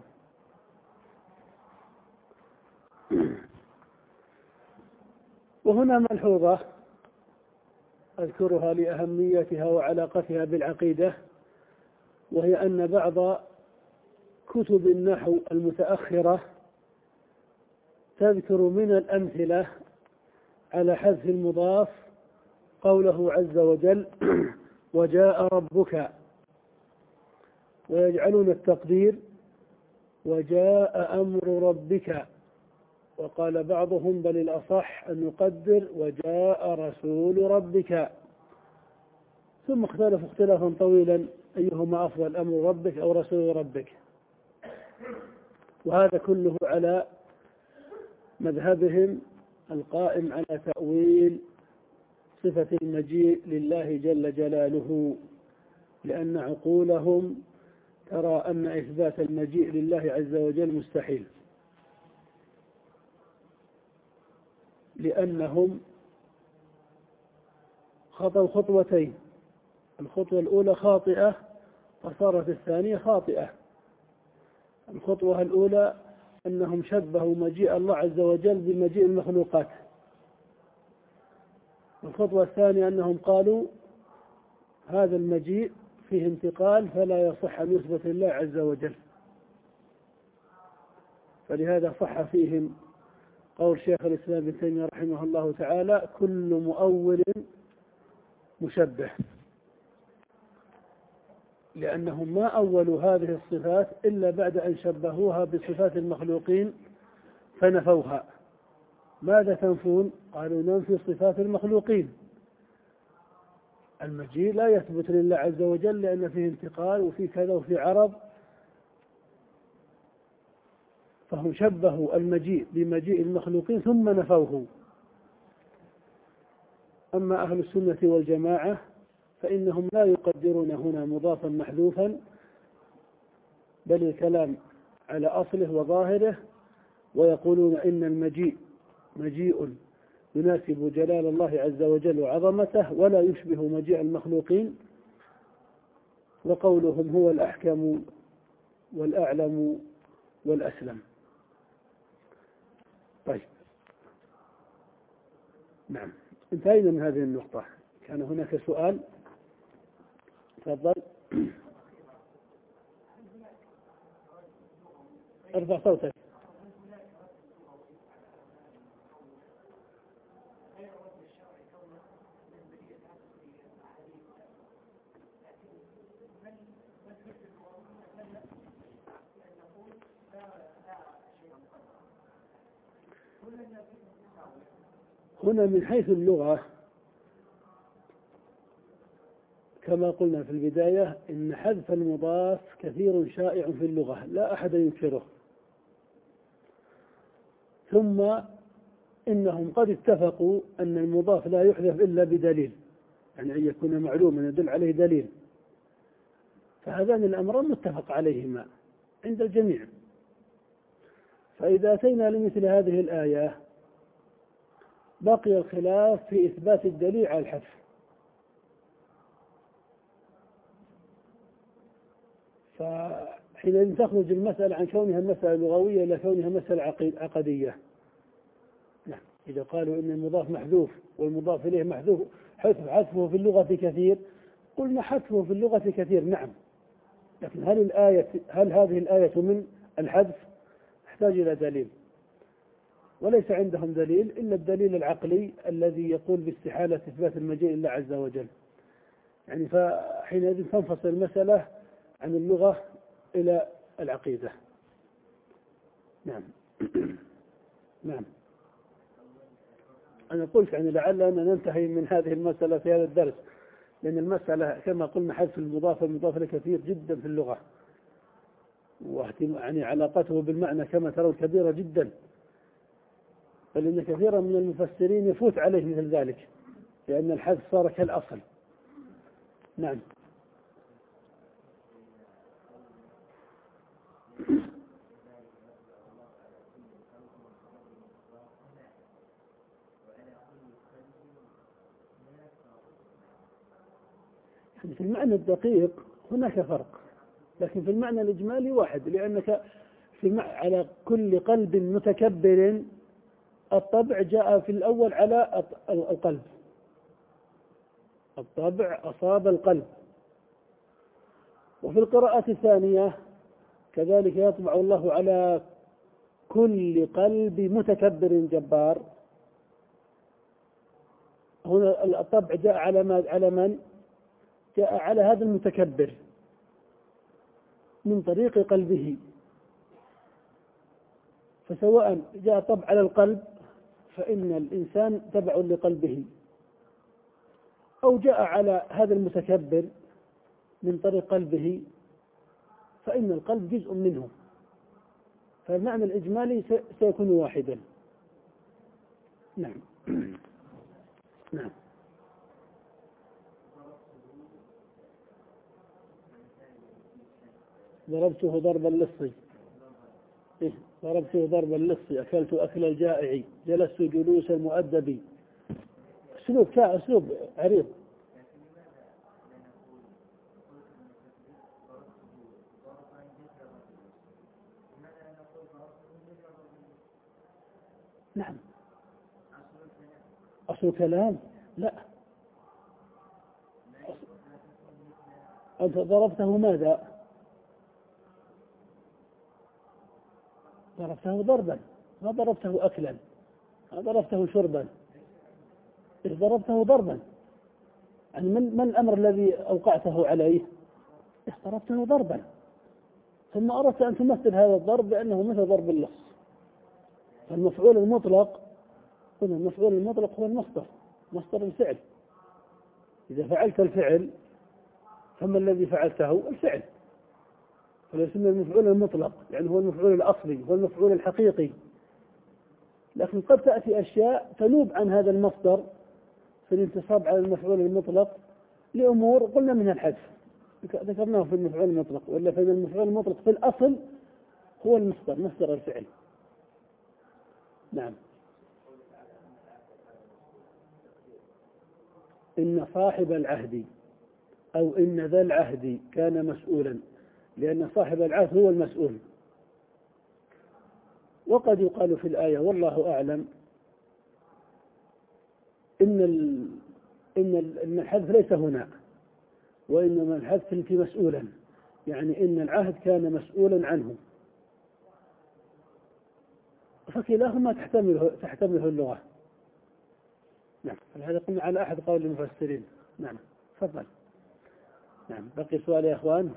وهنا ملحوظة أذكرها لأهميتها وعلاقتها بالعقيدة، وهي أن بعض كتب النحو المتأخرة تذكر من الأمثلة على حذف المضاف قوله عز وجل: وجاء ربك، ويجعلون التقدير وجاء أمر ربك. وقال بعضهم بل الأصح أن يقدر وجاء رسول ربك. ثم اختلفوا اختلافا طويلا أيهما أفضل، أمر ربك أو رسول ربك. وهذا كله على مذهبهم القائم على تأويل صفة المجيء لله جل جلاله، لأن عقولهم ترى أن إثبات المجيء لله عز وجل مستحيل، لأنهم خطوا خطوتين، الخطوة الأولى خاطئة فصارت الثانية خاطئة. الخطوة الأولى أنهم شبهوا مجيء الله عز وجل بمجيء المخلوقات. الخطوة الثانية أنهم قالوا هذا المجيء فيه انتقال فلا يصح أن يثبت لله عز وجل. فلهذا صح فيهم قول شيخ الإسلام ابن تيمية رحمه الله تعالى: كل مؤول مشبه، لأنهم ما أولوا هذه الصفات إلا بعد أن شبهوها بصفات المخلوقين فنفوها. ماذا تنفون؟ قالوا ننفي صفات المخلوقين. المجيء لا يثبت لله عز وجل لأن فيه انتقال وفيه كذا وفيه عرض، فهم شبهوا المجيء بمجيء المخلوقين ثم نفوه. أما أهل السنة والجماعة فإنهم لا يقدرون هنا مضافا محذوفا، بل الكلام على أصله وظاهره، ويقولون إن المجيء مجيء يناسب جلال الله عز وجل وعظمته ولا يشبه مجيء المخلوقين. وقولهم هو الأحكم والأعلم والأسلم. طيب، نعم، انتهينا من هذه النقطة. كان هناك سؤال، تفضل. ارفع صوتك. هنا من حيث اللغة كما قلنا في البداية إن حذف المضاف كثير شائع في اللغة لا أحد ينكره، ثم إنهم قد اتفقوا أن المضاف لا يحذف إلا بدليل، يعني أن يكون معلوما يدل عليه دليل، فهذان الأمران متفق عليهما عند الجميع. فإذا أتينا لمثل هذه الآية بقي الخلاف في إثبات الدليل على الحذف. فحينئذ تخرج المسألة عن كونها مسألة لغوية إلى كونها مسألة عقدية. نعم. إذا قالوا إن المضاف محذوف والمضاف إليه محذوف حذفه في اللغة كثير، قلنا حذفه في اللغة كثير نعم، لكن هل الآية هل هذه الآية من الحذف؟ تحتاج إلى دليل، وليس عندهم دليل إلا الدليل العقلي الذي يقول باستحالة إثبات المجيء لله عز وجل. يعني فحينئذ تنفصل المسألة عن اللغة إلى العقيدة. نعم. نعم. أنا قلت يعني لعلنا ننتهي من هذه المسألة في هذا الدرس، لأن المسألة كما قلنا حذف المضاف المضاف كثير جدا في اللغة، يعني علاقته بالمعنى كما ترون كبيرة جدا، بل إن كثيرا من المفسرين يفوت عليه مثل ذلك، لأن الحذف صار كالأصل. نعم. في المعنى الدقيق هناك فرق، لكن في المعنى الإجمالي واحد، لأنك في مع... على كل قلب متكبر الطبع جاء في الأول على القلب، الطبع أصاب القلب. وفي القراءة الثانية كذلك يطبع الله على كل قلب متكبر جبار. هنا الطبع جاء على ما على من؟ جاء على هذا المتكبر من طريق قلبه، فسواء جاء طبع على القلب فإن الإنسان تبع لقلبه، أو جاء على هذا المتكبر من طريق قلبه فإن القلب جزء منه، فالمعنى الإجمالي سيكون واحدا. نعم. نعم. ضربته ضربا لصي، إيه؟ ضربته ضربا لصي، أكلت أكل الجائع، جلست جلوس المؤدب. أسلوب كا أسلوب عريض. نعم. أصل كلام لا، أنت ضربته ماذا؟ ضربته ضربا، ما ضربته أكلا، ما ضربته شربا، ضربته ضربا. يعني من, من الأمر الذي أوقعته عليه؟ ضربته ضربا، ثم أردت أن تمثل هذا الضرب بأنه مثل ضرب اللص. فالمفعول المطلق هنا، المفعول المطلق هو المصدر، مصدر الفعل. إذا فعلت الفعل فما الذي فعلته؟ الفعل، فيسمى المفعول المطلق، يعني هو المفعول الأصلي، هو المفعول الحقيقي. لكن قد تأتي أشياء تنوب عن هذا المصدر في الانتصاب على المفعول المطلق لأمور قلنا منها الحذف، ذكرناه في المفعول المطلق، ولا فإن المفعول المطلق في الأصل هو المصدر، مصدر الفعل. نعم. إن صاحب العهد أو إن ذا العهد كان مسؤولا، لأن صاحب العهد هو المسؤول. وقد يقال في الآية والله أعلم إن ال... إن ال... إن الحذف ليس هنا، وإنما الحذف في مسؤولا، يعني إن العهد كان مسؤولا عنه، فكلاهما تحتمله تحتمله اللغة. نعم. هذا قلنا على أحد قول المفسرين. نعم. تفضل. نعم. بقي سؤال يا أخوان؟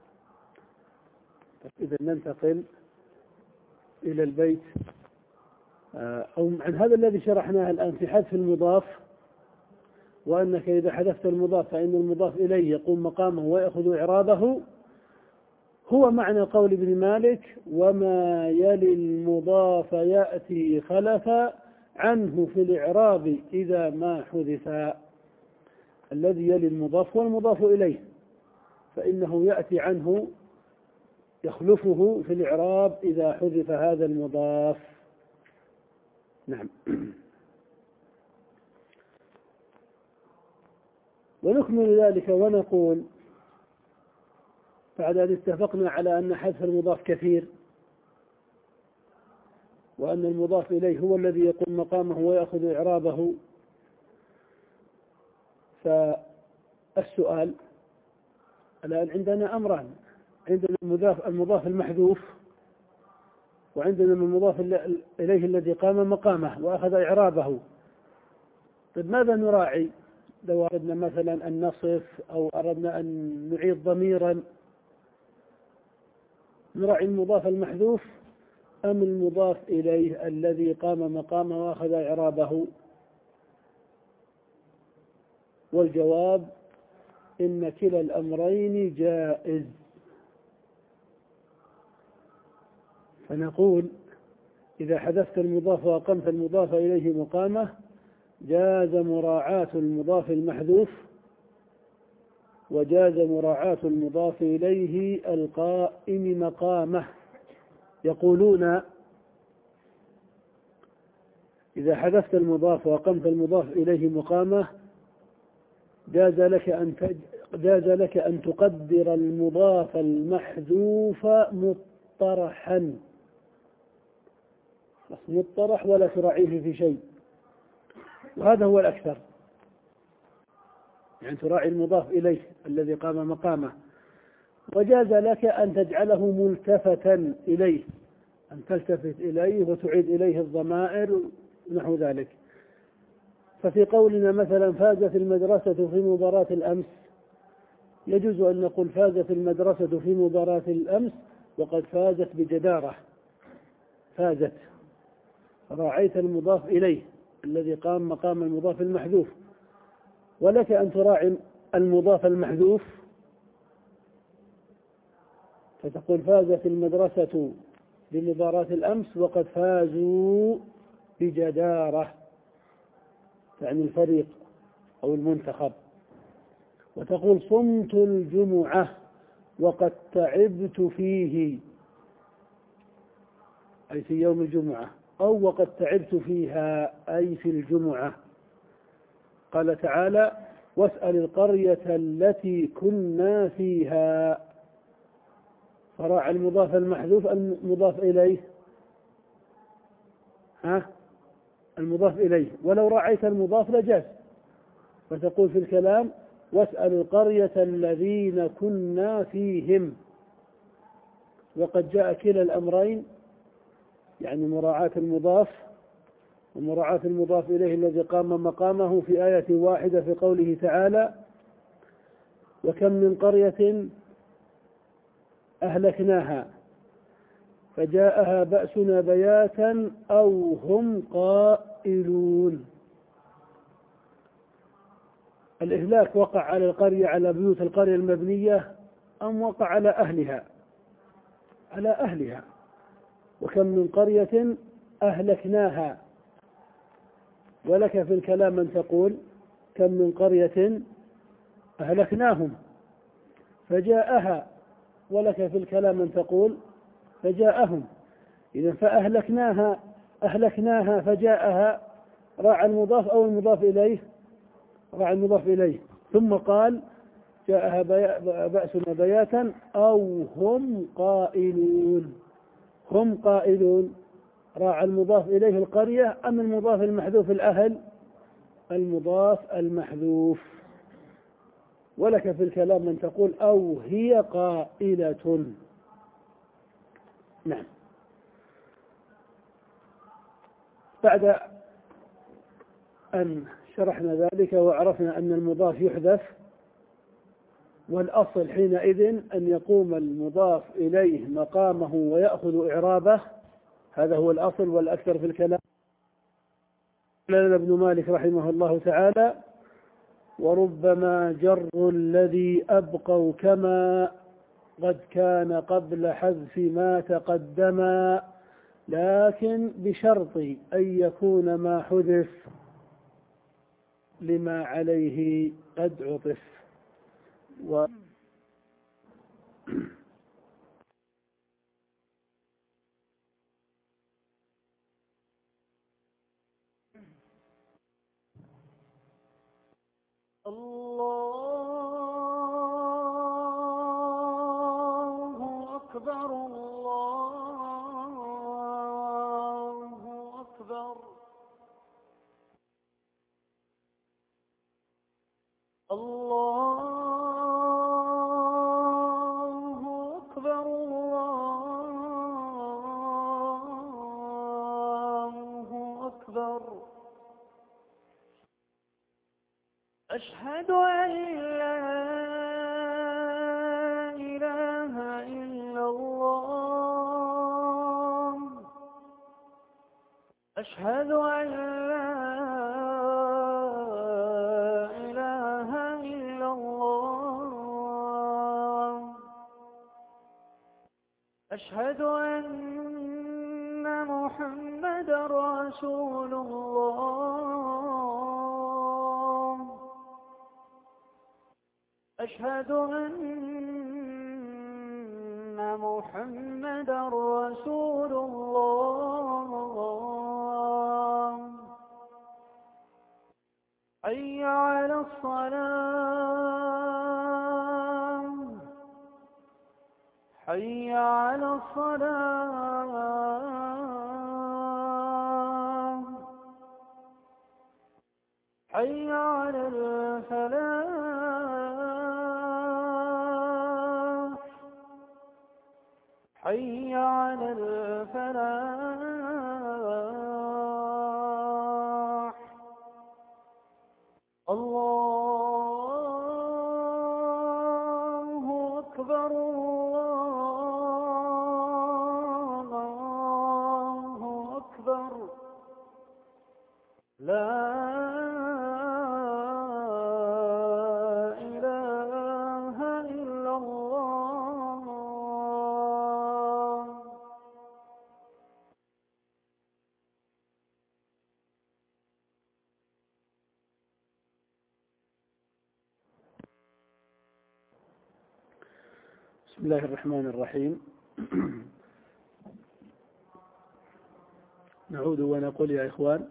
إذا ننتقل إلى البيت، أو عن هذا الذي شرحناه الآن في حذف المضاف. وأنك إذا حذفت المضاف فإن المضاف إليه يقوم مقامه ويأخذ إعرابه، هو معنى قول ابن مالك: وما يلي المضاف يأتي خلف عنه في الإعراب إذا ما حذف. الذي يلي المضاف والمضاف إليه فإنه يأتي عنه يخلفه في الإعراب إذا حذف هذا المضاف. نعم. ونكمل ذلك ونقول بعد أن اتفقنا على أن حذف المضاف كثير، وأن المضاف إليه هو الذي يقوم مقامه ويأخذ إعرابه، فالسؤال: الآن عندنا أمران، عندنا المضاف المضاف المحذوف، وعندنا المضاف إليه الذي قام مقامه وأخذ إعرابه. طيب ماذا نراعي؟ لو أردنا مثلا أن نصف أو أردنا أن نعيد ضميرا، نراعي المضاف المحذوف أم المضاف إليه الذي قام مقامه وأخذ إعرابه؟ والجواب: إن كلا الأمرين جائز. فنقول: إذا حذفت المضاف وأقمت المضاف إليه مقامه جاز مراعاة المضاف المحذوف، وجاز مراعاة المضاف إليه القائم مقامه. يقولون: إذا حذفت المضاف وأقمت المضاف إليه مقامه جاز لك أن جاز لك أن تقدر المضاف المحذوف مطرحا، مطرح ولا تراعيه في شيء، وهذا هو الأكثر، يعني تراعي المضاف إليه الذي قام مقامه. وجاز لك أن تجعله ملتفتا إليه، أن تلتفت إليه وتعيد إليه الضمائر نحو ذلك. ففي قولنا مثلا: فازت المدرسة في مباراة الأمس، يجوز أن نقول: فازت المدرسة في مباراة الأمس وقد فازت بجدارة. فازت، راعيت المضاف إليه الذي قام مقام المضاف المحذوف. ولك أن تراعي المضاف المحذوف فتقول: فازت المدرسة بمباراة الأمس وقد فازوا بجدارة، يعني الفريق أو المنتخب. وتقول: صمت الجمعة وقد تعبت فيه، أي في يوم الجمعة، أو وقد تعبت فيها، أي في الجمعة. قال تعالى: واسأل القرية التي كنا فيها، فراعى المضاف المحذوف المضاف إليه، ها المضاف إليه، ولو راعيت المضاف لجاز، فتقول في الكلام: واسأل القرية الذين كنا فيهم. وقد جاء كلا الأمرين، يعني مراعاة المضاف ومراعاة المضاف إليه الذي قام مقامه، في آية واحدة في قوله تعالى: وكم من قرية أهلكناها فجاءها بأسنا بياتا أو هم قائلون. الإهلاك وقع على القرية، على بيوت القرية المبنية، أم وقع على أهلها؟ على أهلها. وكم من قرية أهلكناها، ولك في الكلام أن تقول: كم من قرية أهلكناهم فجاءها، ولك في الكلام أن تقول: فجاءهم. إذا فأهلكناها أهلكناها فجاءها، راعى المضاف أو المضاف إليه؟ راعى المضاف إليه. ثم قال: جاءها بأسنا بياتا أو هم قائلون. هم قائلون، راعى المضاف إليه القرية أم المضاف المحذوف الأهل؟ المضاف المحذوف. ولك في الكلام أن تقول: أو هي قائلة. نعم. بعد أن شرحنا ذلك وعرفنا أن المضاف يحذف، والأصل حينئذ أن يقوم المضاف إليه مقامه ويأخذ إعرابه، هذا هو الأصل والأكثر في الكلام. قال ابن مالك رحمه الله تعالى: وربما جر الذي أبقوا كما قد كان قبل حذف ما تقدما، لكن بشرط أن يكون ما حذف لما عليه قد عطف. و الله أكبر الله أكبر الله أكبر الله أكبر. أشهد أن لا إله إلا الله. أشهد أن لا إله إلا الله. أشهد أن محمدا رسول الله. أشهد أن محمدا رسول الله. حي على الصلاة. حي على الصلاة. حي على الفلاح. حي على الفلاح. الله أكبر الله أكبر. لا إله إلا الله. بسم الله الرحمن الرحيم. نعود ونقول يا إخوان،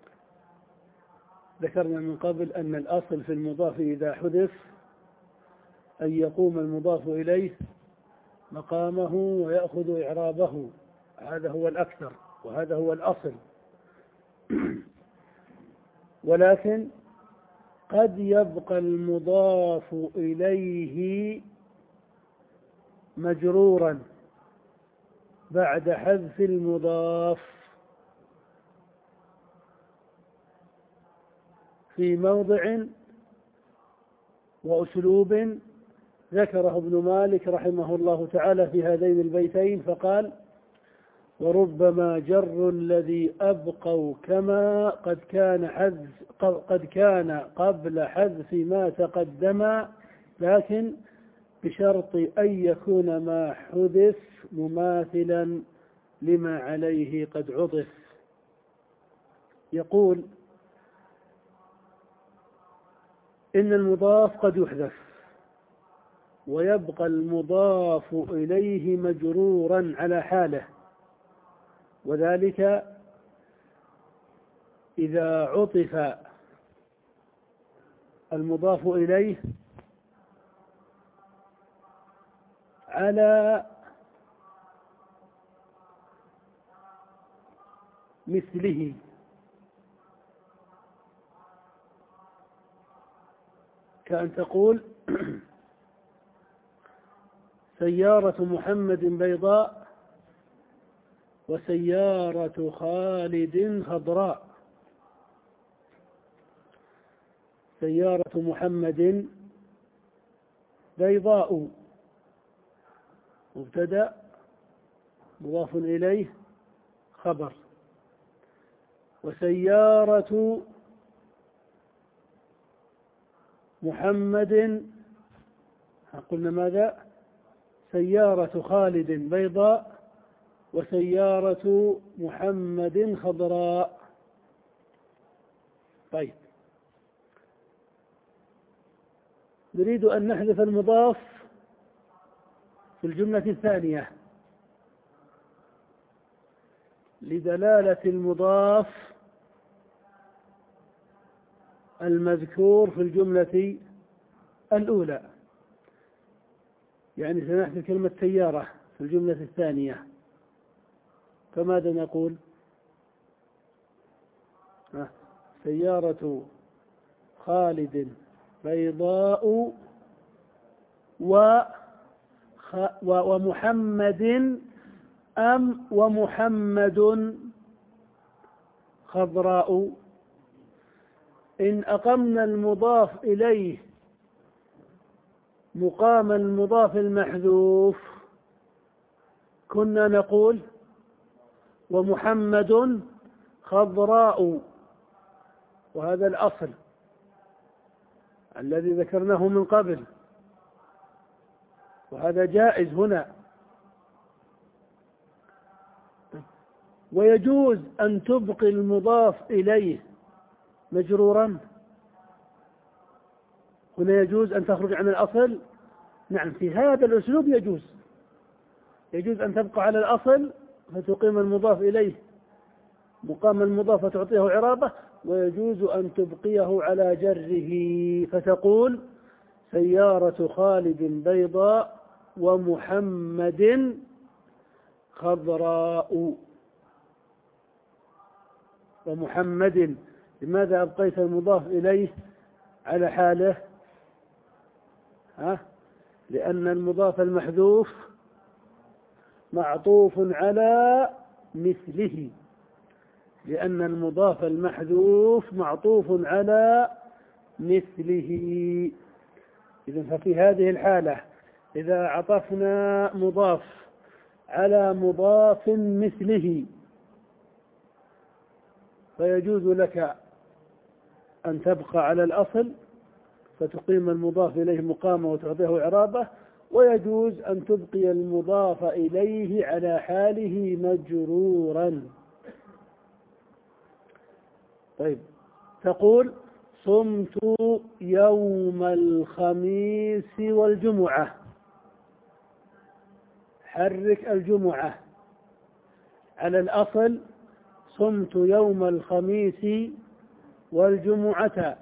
ذكرنا من قبل أن الأصل في المضاف إذا حذف أن يقوم المضاف إليه مقامه ويأخذ إعرابه، هذا هو الأكثر وهذا هو الأصل. ولكن قد يبقى المضاف إليه مجرورا بعد حذف المضاف في موضع وأسلوب ذكره ابن مالك رحمه الله تعالى في هذين البيتين، فقال: وربما جر الذي أبقوا كما قد كان حذف قد كان قبل حذف ما تقدم، لكن بشرط أن يكون ما حذف مماثلا لما عليه قد عطف. يقول: إن المضاف قد يحذف ويبقى المضاف إليه مجرورا على حاله، وذلك إذا عطف المضاف إليه على مثله، كأن تقول: سيارة محمد بيضاء وسيارة خالد خضراء. سيارة محمد بيضاء مبتدأ مضاف إليه خبر، وسيارة محمد، قلنا ماذا؟ سيارة خالد بيضاء وسيارة محمد خضراء. طيب، نريد أن نحذف المضاف في الجملة الثانية لدلالة المضاف المذكور في الجملة الأولى، يعني سنحذف كلمة سيارة في الجملة الثانية. فماذا نقول؟ سيارة خالد بيضاء و ومحمد أم ومحمد خضراء. إن أقمنا المضاف إليه مقام المضاف المحذوف كنا نقول ومحمد خضراء، وهذا الأصل الذي ذكرناه من قبل، وهذا جائز هنا. ويجوز أن تبقي المضاف إليه مجرورا، هنا يجوز أن تخرج عن الأصل. نعم، في هذا الأسلوب يجوز يجوز أن تبقى على الأصل فتقيم المضاف إليه مقام المضاف وتعطيه إعرابه، ويجوز أن تبقيه على جره فتقول سيارة خالد بيضاء ومحمد خضراء. ومحمد، لماذا أبقيت المضاف إليه على حاله؟ ها؟ لأن المضاف المحذوف معطوف على مثله لأن المضاف المحذوف معطوف على مثله. إذن ففي هذه الحالة إذا عطفنا مضاف على مضاف مثله فيجوز لك أن تبقى على الأصل فتقيم المضاف إليه مقامه وتعطيه إعرابه، ويجوز أن تبقي المضاف إليه على حاله مجرورا. طيب، تقول صمت يوم الخميس والجمعة، حرك الجمعة على الأصل صمت يوم الخميس والجمعة.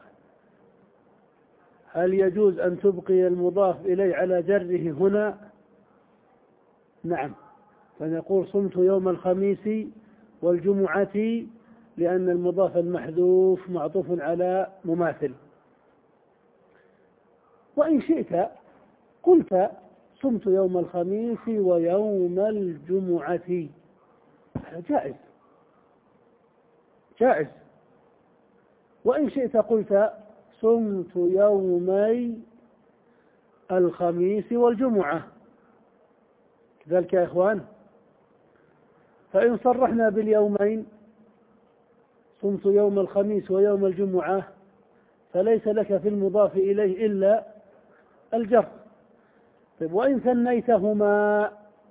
هل يجوز أن تبقي المضاف إليه على جره هنا؟ نعم، فنقول صمت يوم الخميس والجمعة لأن المضاف المحذوف معطوف على مماثل. وإن شئت قلت صمت يوم الخميس ويوم الجمعة، جائز جائز. وإن شئت قلت صمت يومي الخميس والجمعة، كذلك يا إخوان. فإن صرحنا باليومين صمت يوم الخميس ويوم الجمعة فليس لك في المضاف إليه إلا الجر. طيب، وإن ثنيتهما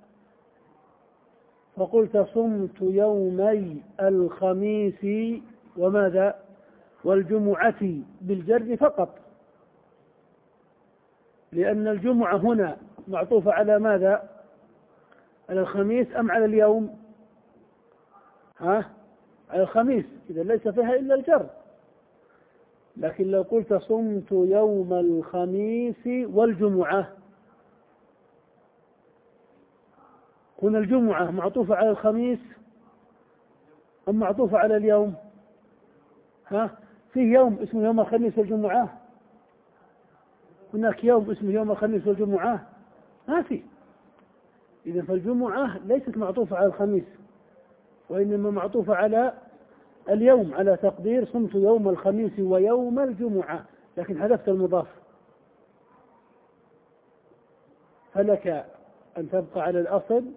فقلت صمت يومي الخميس وماذا والجمعة بالجر فقط، لأن الجمعة هنا معطوفة على ماذا؟ على الخميس أم على اليوم؟ ها؟ على الخميس، إذا ليس فيها إلا الجر. لكن لو قلت صمت يوم الخميس والجمعة، هنا الجمعة معطوفة على الخميس أم معطوفة على اليوم؟ ها؟ فيه يوم اسمه يوم الخميس والجمعة؟ هناك يوم اسمه يوم الخميس والجمعة؟ ما فيه. إذا فالجمعة ليست معطوفة على الخميس وإنما معطوفة على اليوم، على تقدير صمت يوم الخميس ويوم الجمعة، لكن حذفت المضاف. فلك أن تبقى على الأصل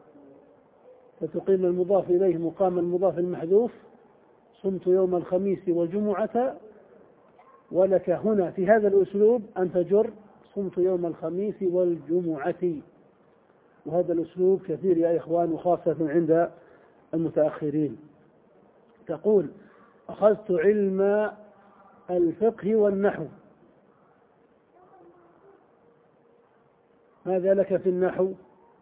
فتقيم المضاف إليه مقام المضاف المحذوف صمت يوم الخميس والجمعة، ولك هنا في هذا الأسلوب أن تجر صمت يوم الخميس والجمعة. وهذا الأسلوب كثير يا إخوان، وخاصة عند المتأخرين. تقول أخذت علم الفقه والنحو. ماذا لك في النحو؟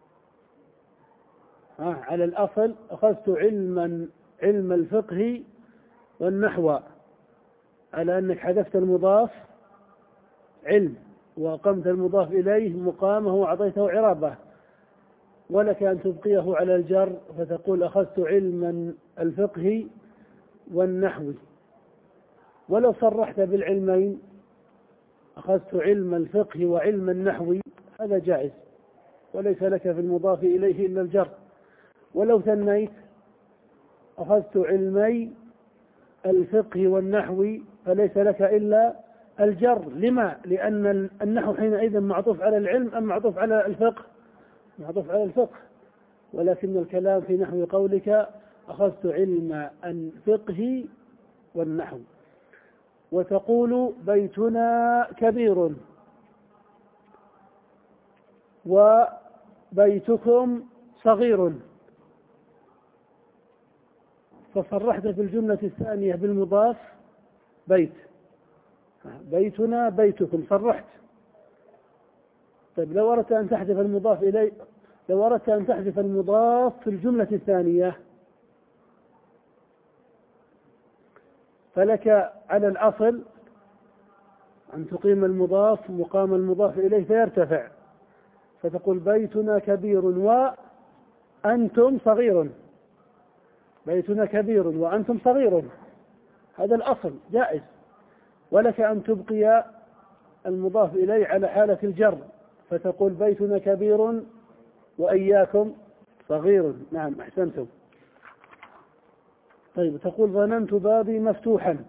آه على الأصل أخذت علما علم الفقه والنحو، على أنك حذفت المضاف علم وقمت المضاف إليه مقامه وأعطيته عرابة، ولك أن تبقيه على الجر فتقول أخذت علما الفقه والنحو. ولو صرحت بالعلمين أخذت علم الفقه وعلم النحو هذا جائز، وليس لك في المضاف إليه إلا الجر. ولو ثنيت أخذت علمي الفقه والنحو فليس لك إلا الجر. لما؟ لأن النحو حينئذ معطوف على العلم أم معطوف على الفقه؟ معطوف على الفقه. ولكن الكلام في نحو قولك أخذت علم الفقه والنحو. وتقول بيتنا كبير وبيتكم صغير، فصرحت في الجملة الثانية بالمضاف بيت، بيتنا بيتكم صرحت. طيب لو أردت أن تحذف المضاف إليه، لو أردت أن تحذف المضاف في الجملة الثانية فلك على الأصل أن تقيم المضاف مقام المضاف إليه فيرتفع، فتقول بيتنا كبير وأنتم صغير. بيتنا كبير وأنتم صغير، هذا الأصل جائز. ولك أن تبقي المضاف إليه على حالة الجر فتقول بيتنا كبير وإياكم صغير. نعم أحسنتم. طيب تقول ظننت بابي مفتوحا.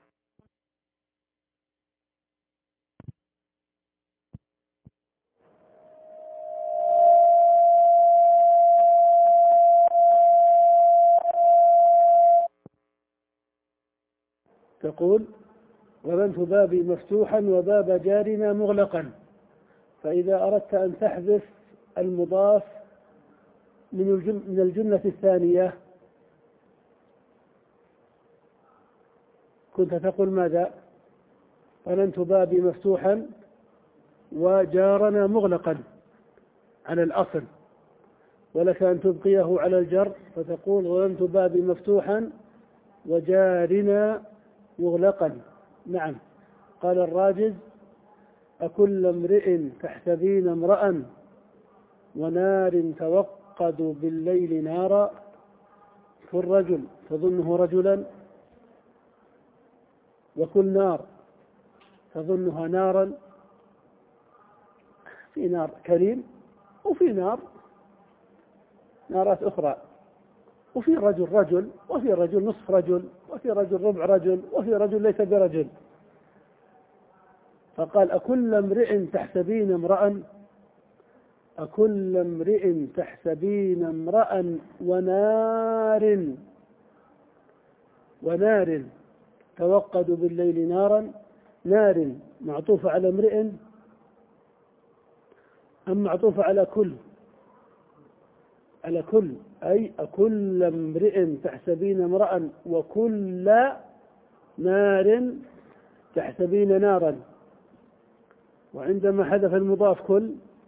تقول ظننت بابي مفتوحا وباب جارنا مغلقا. فإذا أردت أن تحذف المضاف من الجملة الثانية كنت تقول ماذا؟ ظننت بابي مفتوحا وجارنا مغلقا على الأصل، ولك أن تبقيه على الجر فتقول ظننت بابي مفتوحا وجارنا مغلقا. نعم. قال الراجز أكل امرئ تحسبين امرأ ونار توقد بالليل نارا، كل رجل تظنه رجلا وكل نار تظنها نارا. في نار كريم وفي نار نارات أخرى، وفي رجل رجل وفي رجل نصف رجل وفي رجل ربع رجل وفي رجل ليس برجل. فقال أكل امرئ تحسبين امرأ، أكل امرئ تحسبين امرأ ونار ونار توقد بالليل نارا. نار معطوفة على امرئ أم معطوفة على كل؟ على كل، أي أكل امرئ تحسبين امرأ وكل نار تحسبين نارا. وعندما حذف المضاف كل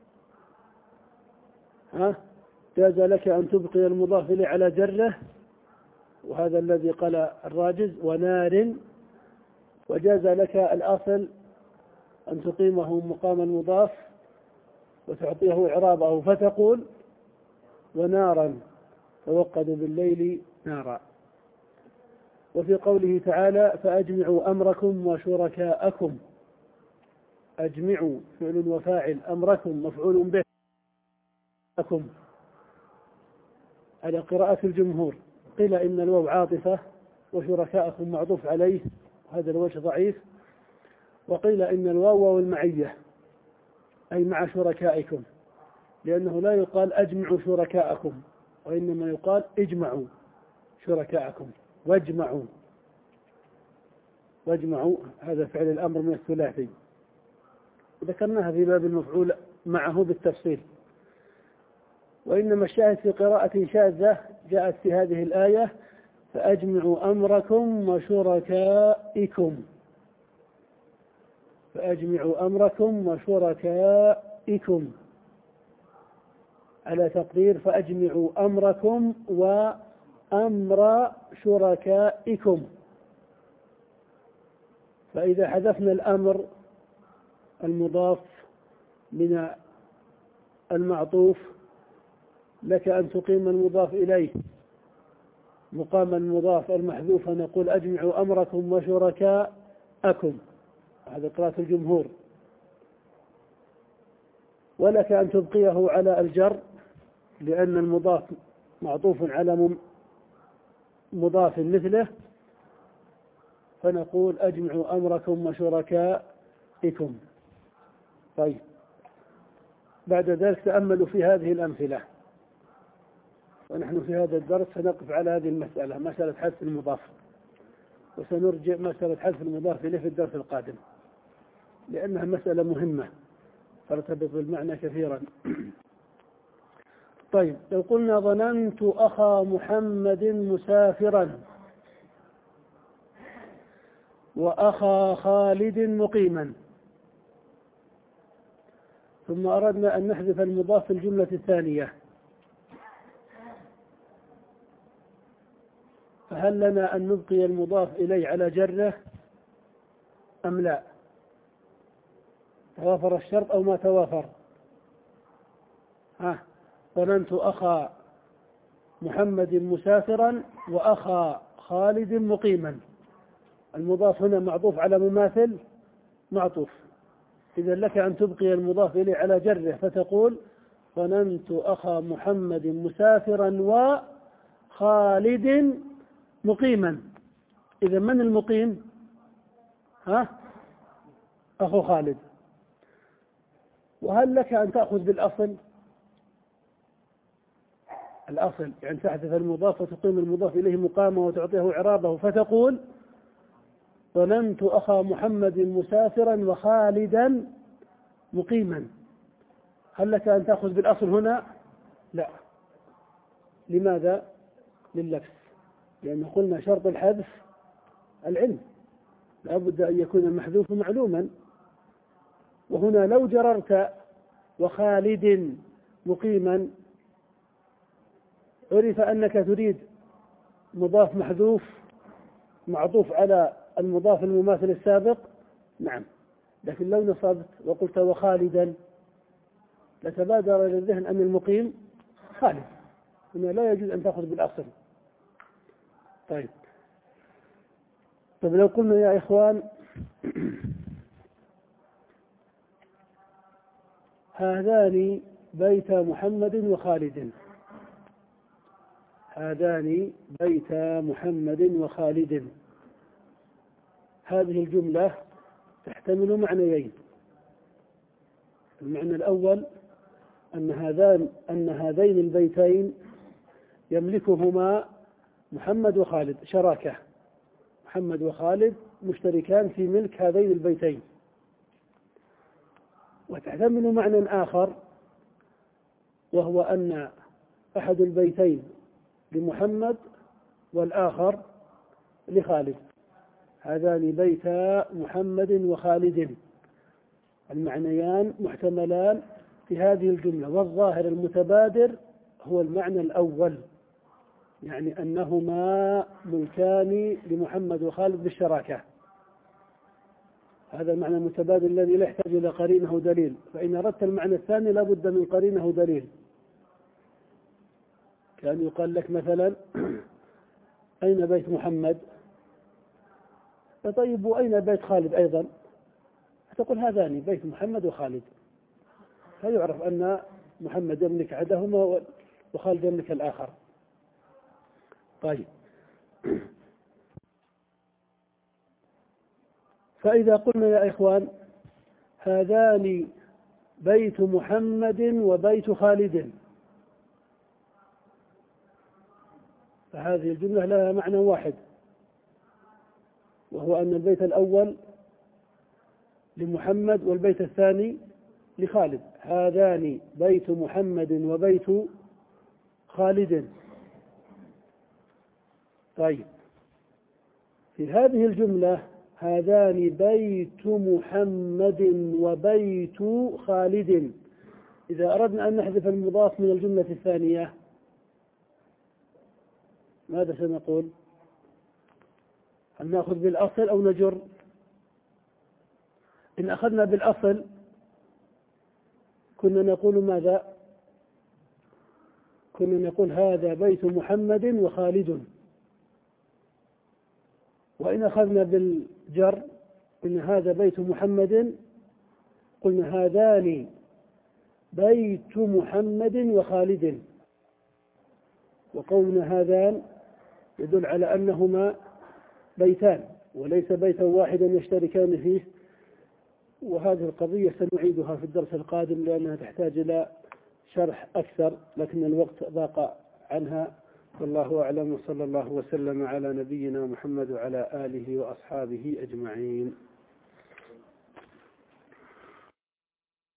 ها جاز لك أن تبقي المضاف إليه على جره، وهذا الذي قال الراجز ونار، وجاز لك الأصل أن تقيمه مقام المضاف وتعطيه إعرابه فتقول ونارا توقد بالليل نارا. وفي قوله تعالى فأجمعوا أمركم وشركاءكم، أجمعوا فعل وفاعل، أمركم مفعول به، أكم على قراءة الجمهور. قيل إن الواو عاطفة وشركاءكم معطوف عليه، هذا الوجه ضعيف. وقيل إن الواو والمعية أي مع شركائكم، لأنه لا يقال أجمعوا شركاءكم وإنما يقال اجمعوا شركاءكم واجمعوا. واجمعوا هذا فعل الأمر من الثلاثي، ذكرناها في باب المفعول معه بالتفصيل. وإنما الشاهد في قراءة شاذة جاءت في هذه الآية فأجمعوا أمركم وشركائكم، فأجمعوا أمركم وشركائكم، على تقدير فأجمعوا أمركم وأمر شركائكم. فإذا حذفنا الأمر المضاف من المعطوف لك أن تقيم المضاف إليه مقام المضاف المحذوف، نقول أجمعوا أمركم وشركاءكم، هذا قراءة الجمهور. ولك أن تبقيه على الجر لأن المضاف معطوف على مضاف مثله، فنقول أجمعوا أمركم وشركائكم. طيب، بعد ذلك تأملوا في هذه الأمثلة، ونحن في هذا الدرس سنقف على هذه المسألة، مسألة حذف المضاف، وسنرجع مسألة حذف المضاف إليه في الدرس القادم، لأنها مسألة مهمة ترتبط بالمعنى كثيرا. طيب، لو قلنا ظننت أخا محمد مسافرا وأخا خالد مقيما، ثم أردنا أن نحذف المضاف في الجملة الثانية، فهل لنا أن نبقي المضاف إليه على جره أم لا؟ توافر الشرط أو ما توافر؟ ها، ظننت أخا محمد مسافرا وأخا خالد مقيما، المضاف هنا معطوف على مماثل معطوف، إذا لك أن تبقي المضاف إليه على جره فتقول ظننت أخا محمد مسافرا وخالد مقيما. إذا من المقيم؟ ها، أخو خالد. وهل لك أن تأخذ بالأصل؟ الأصل يعني تحذف المضاف وتقيم المضاف إليه مقامه وتعطيه إعرابه، فتقول ظننت أخا محمد مسافرا وخالدا مقيما. هل لك أن تأخذ بالأصل هنا؟ لا. لماذا؟ لللبس، لأن قلنا شرط الحذف العلم، لا بد أن يكون المحذوف معلوما، وهنا لو جررت وخالد مقيما عرف أنك تريد مضاف محذوف معطوف على المضاف المماثل السابق، نعم. لكن لو نصبت وقلت وخالدا لتبادر للذهن أن المقيم خالد، هنا لا يجوز أن تأخذ بالأصل. طيب، طيب لو قلنا يا إخوان هذان بيت محمد وخالد، هذان بيت محمد وخالد، هذه الجملة تحتمل معنيين. المعنى الأول أن هذان أن هذين البيتين يملكهما محمد وخالد شراكة، محمد وخالد مشتركان في ملك هذين البيتين. وتحتمل معنى آخر، وهو أن أحد البيتين لمحمد والآخر لخالد، هذان بيتا محمد وخالد، المعنيان محتملان في هذه الجملة، والظاهر المتبادر هو المعنى الأول، يعني أنهما ملكان لمحمد وخالد بالشراكة، هذا المعنى المتبادل الذي لا يحتاج إلى قرينه دليل. فإن أردت المعنى الثاني لا بد من قرينه دليل، كان يقال لك مثلا أين بيت محمد؟ طيب وأين بيت خالد أيضا؟ تقول هذان بيت محمد وخالد، فيعرف أن محمد يملك أحدهما وخالد يملك الآخر. طيب، فإذا قلنا يا إخوان هذان بيت محمد وبيت خالد، فهذه الجملة لها معنى واحد، وهو أن البيت الأول لمحمد والبيت الثاني لخالد. هذان بيت محمد وبيت خالد. طيب، في هذه الجملة هذان بيت محمد وبيت خالد، إذا أردنا أن نحذف المضاف من الجملة الثانية ماذا سنقول؟ هل نأخذ بالأصل أو نجر؟ إن أخذنا بالأصل كنا نقول ماذا؟ كنا نقول هذا بيت محمد وخالد. وإن أخذنا بالجر قلنا هذا بيت محمد، قلنا هذان بيت محمد وخالد. وقولنا هذان يدل على أنهما بيتان وليس بيتا واحدا يشتركان فيه. وهذه القضية سنعيدها في الدرس القادم لأنها تحتاج إلى شرح أكثر، لكن الوقت ضاق عنها. والله أعلم، وصلى الله وسلم على نبينا محمد وعلى آله وأصحابه أجمعين.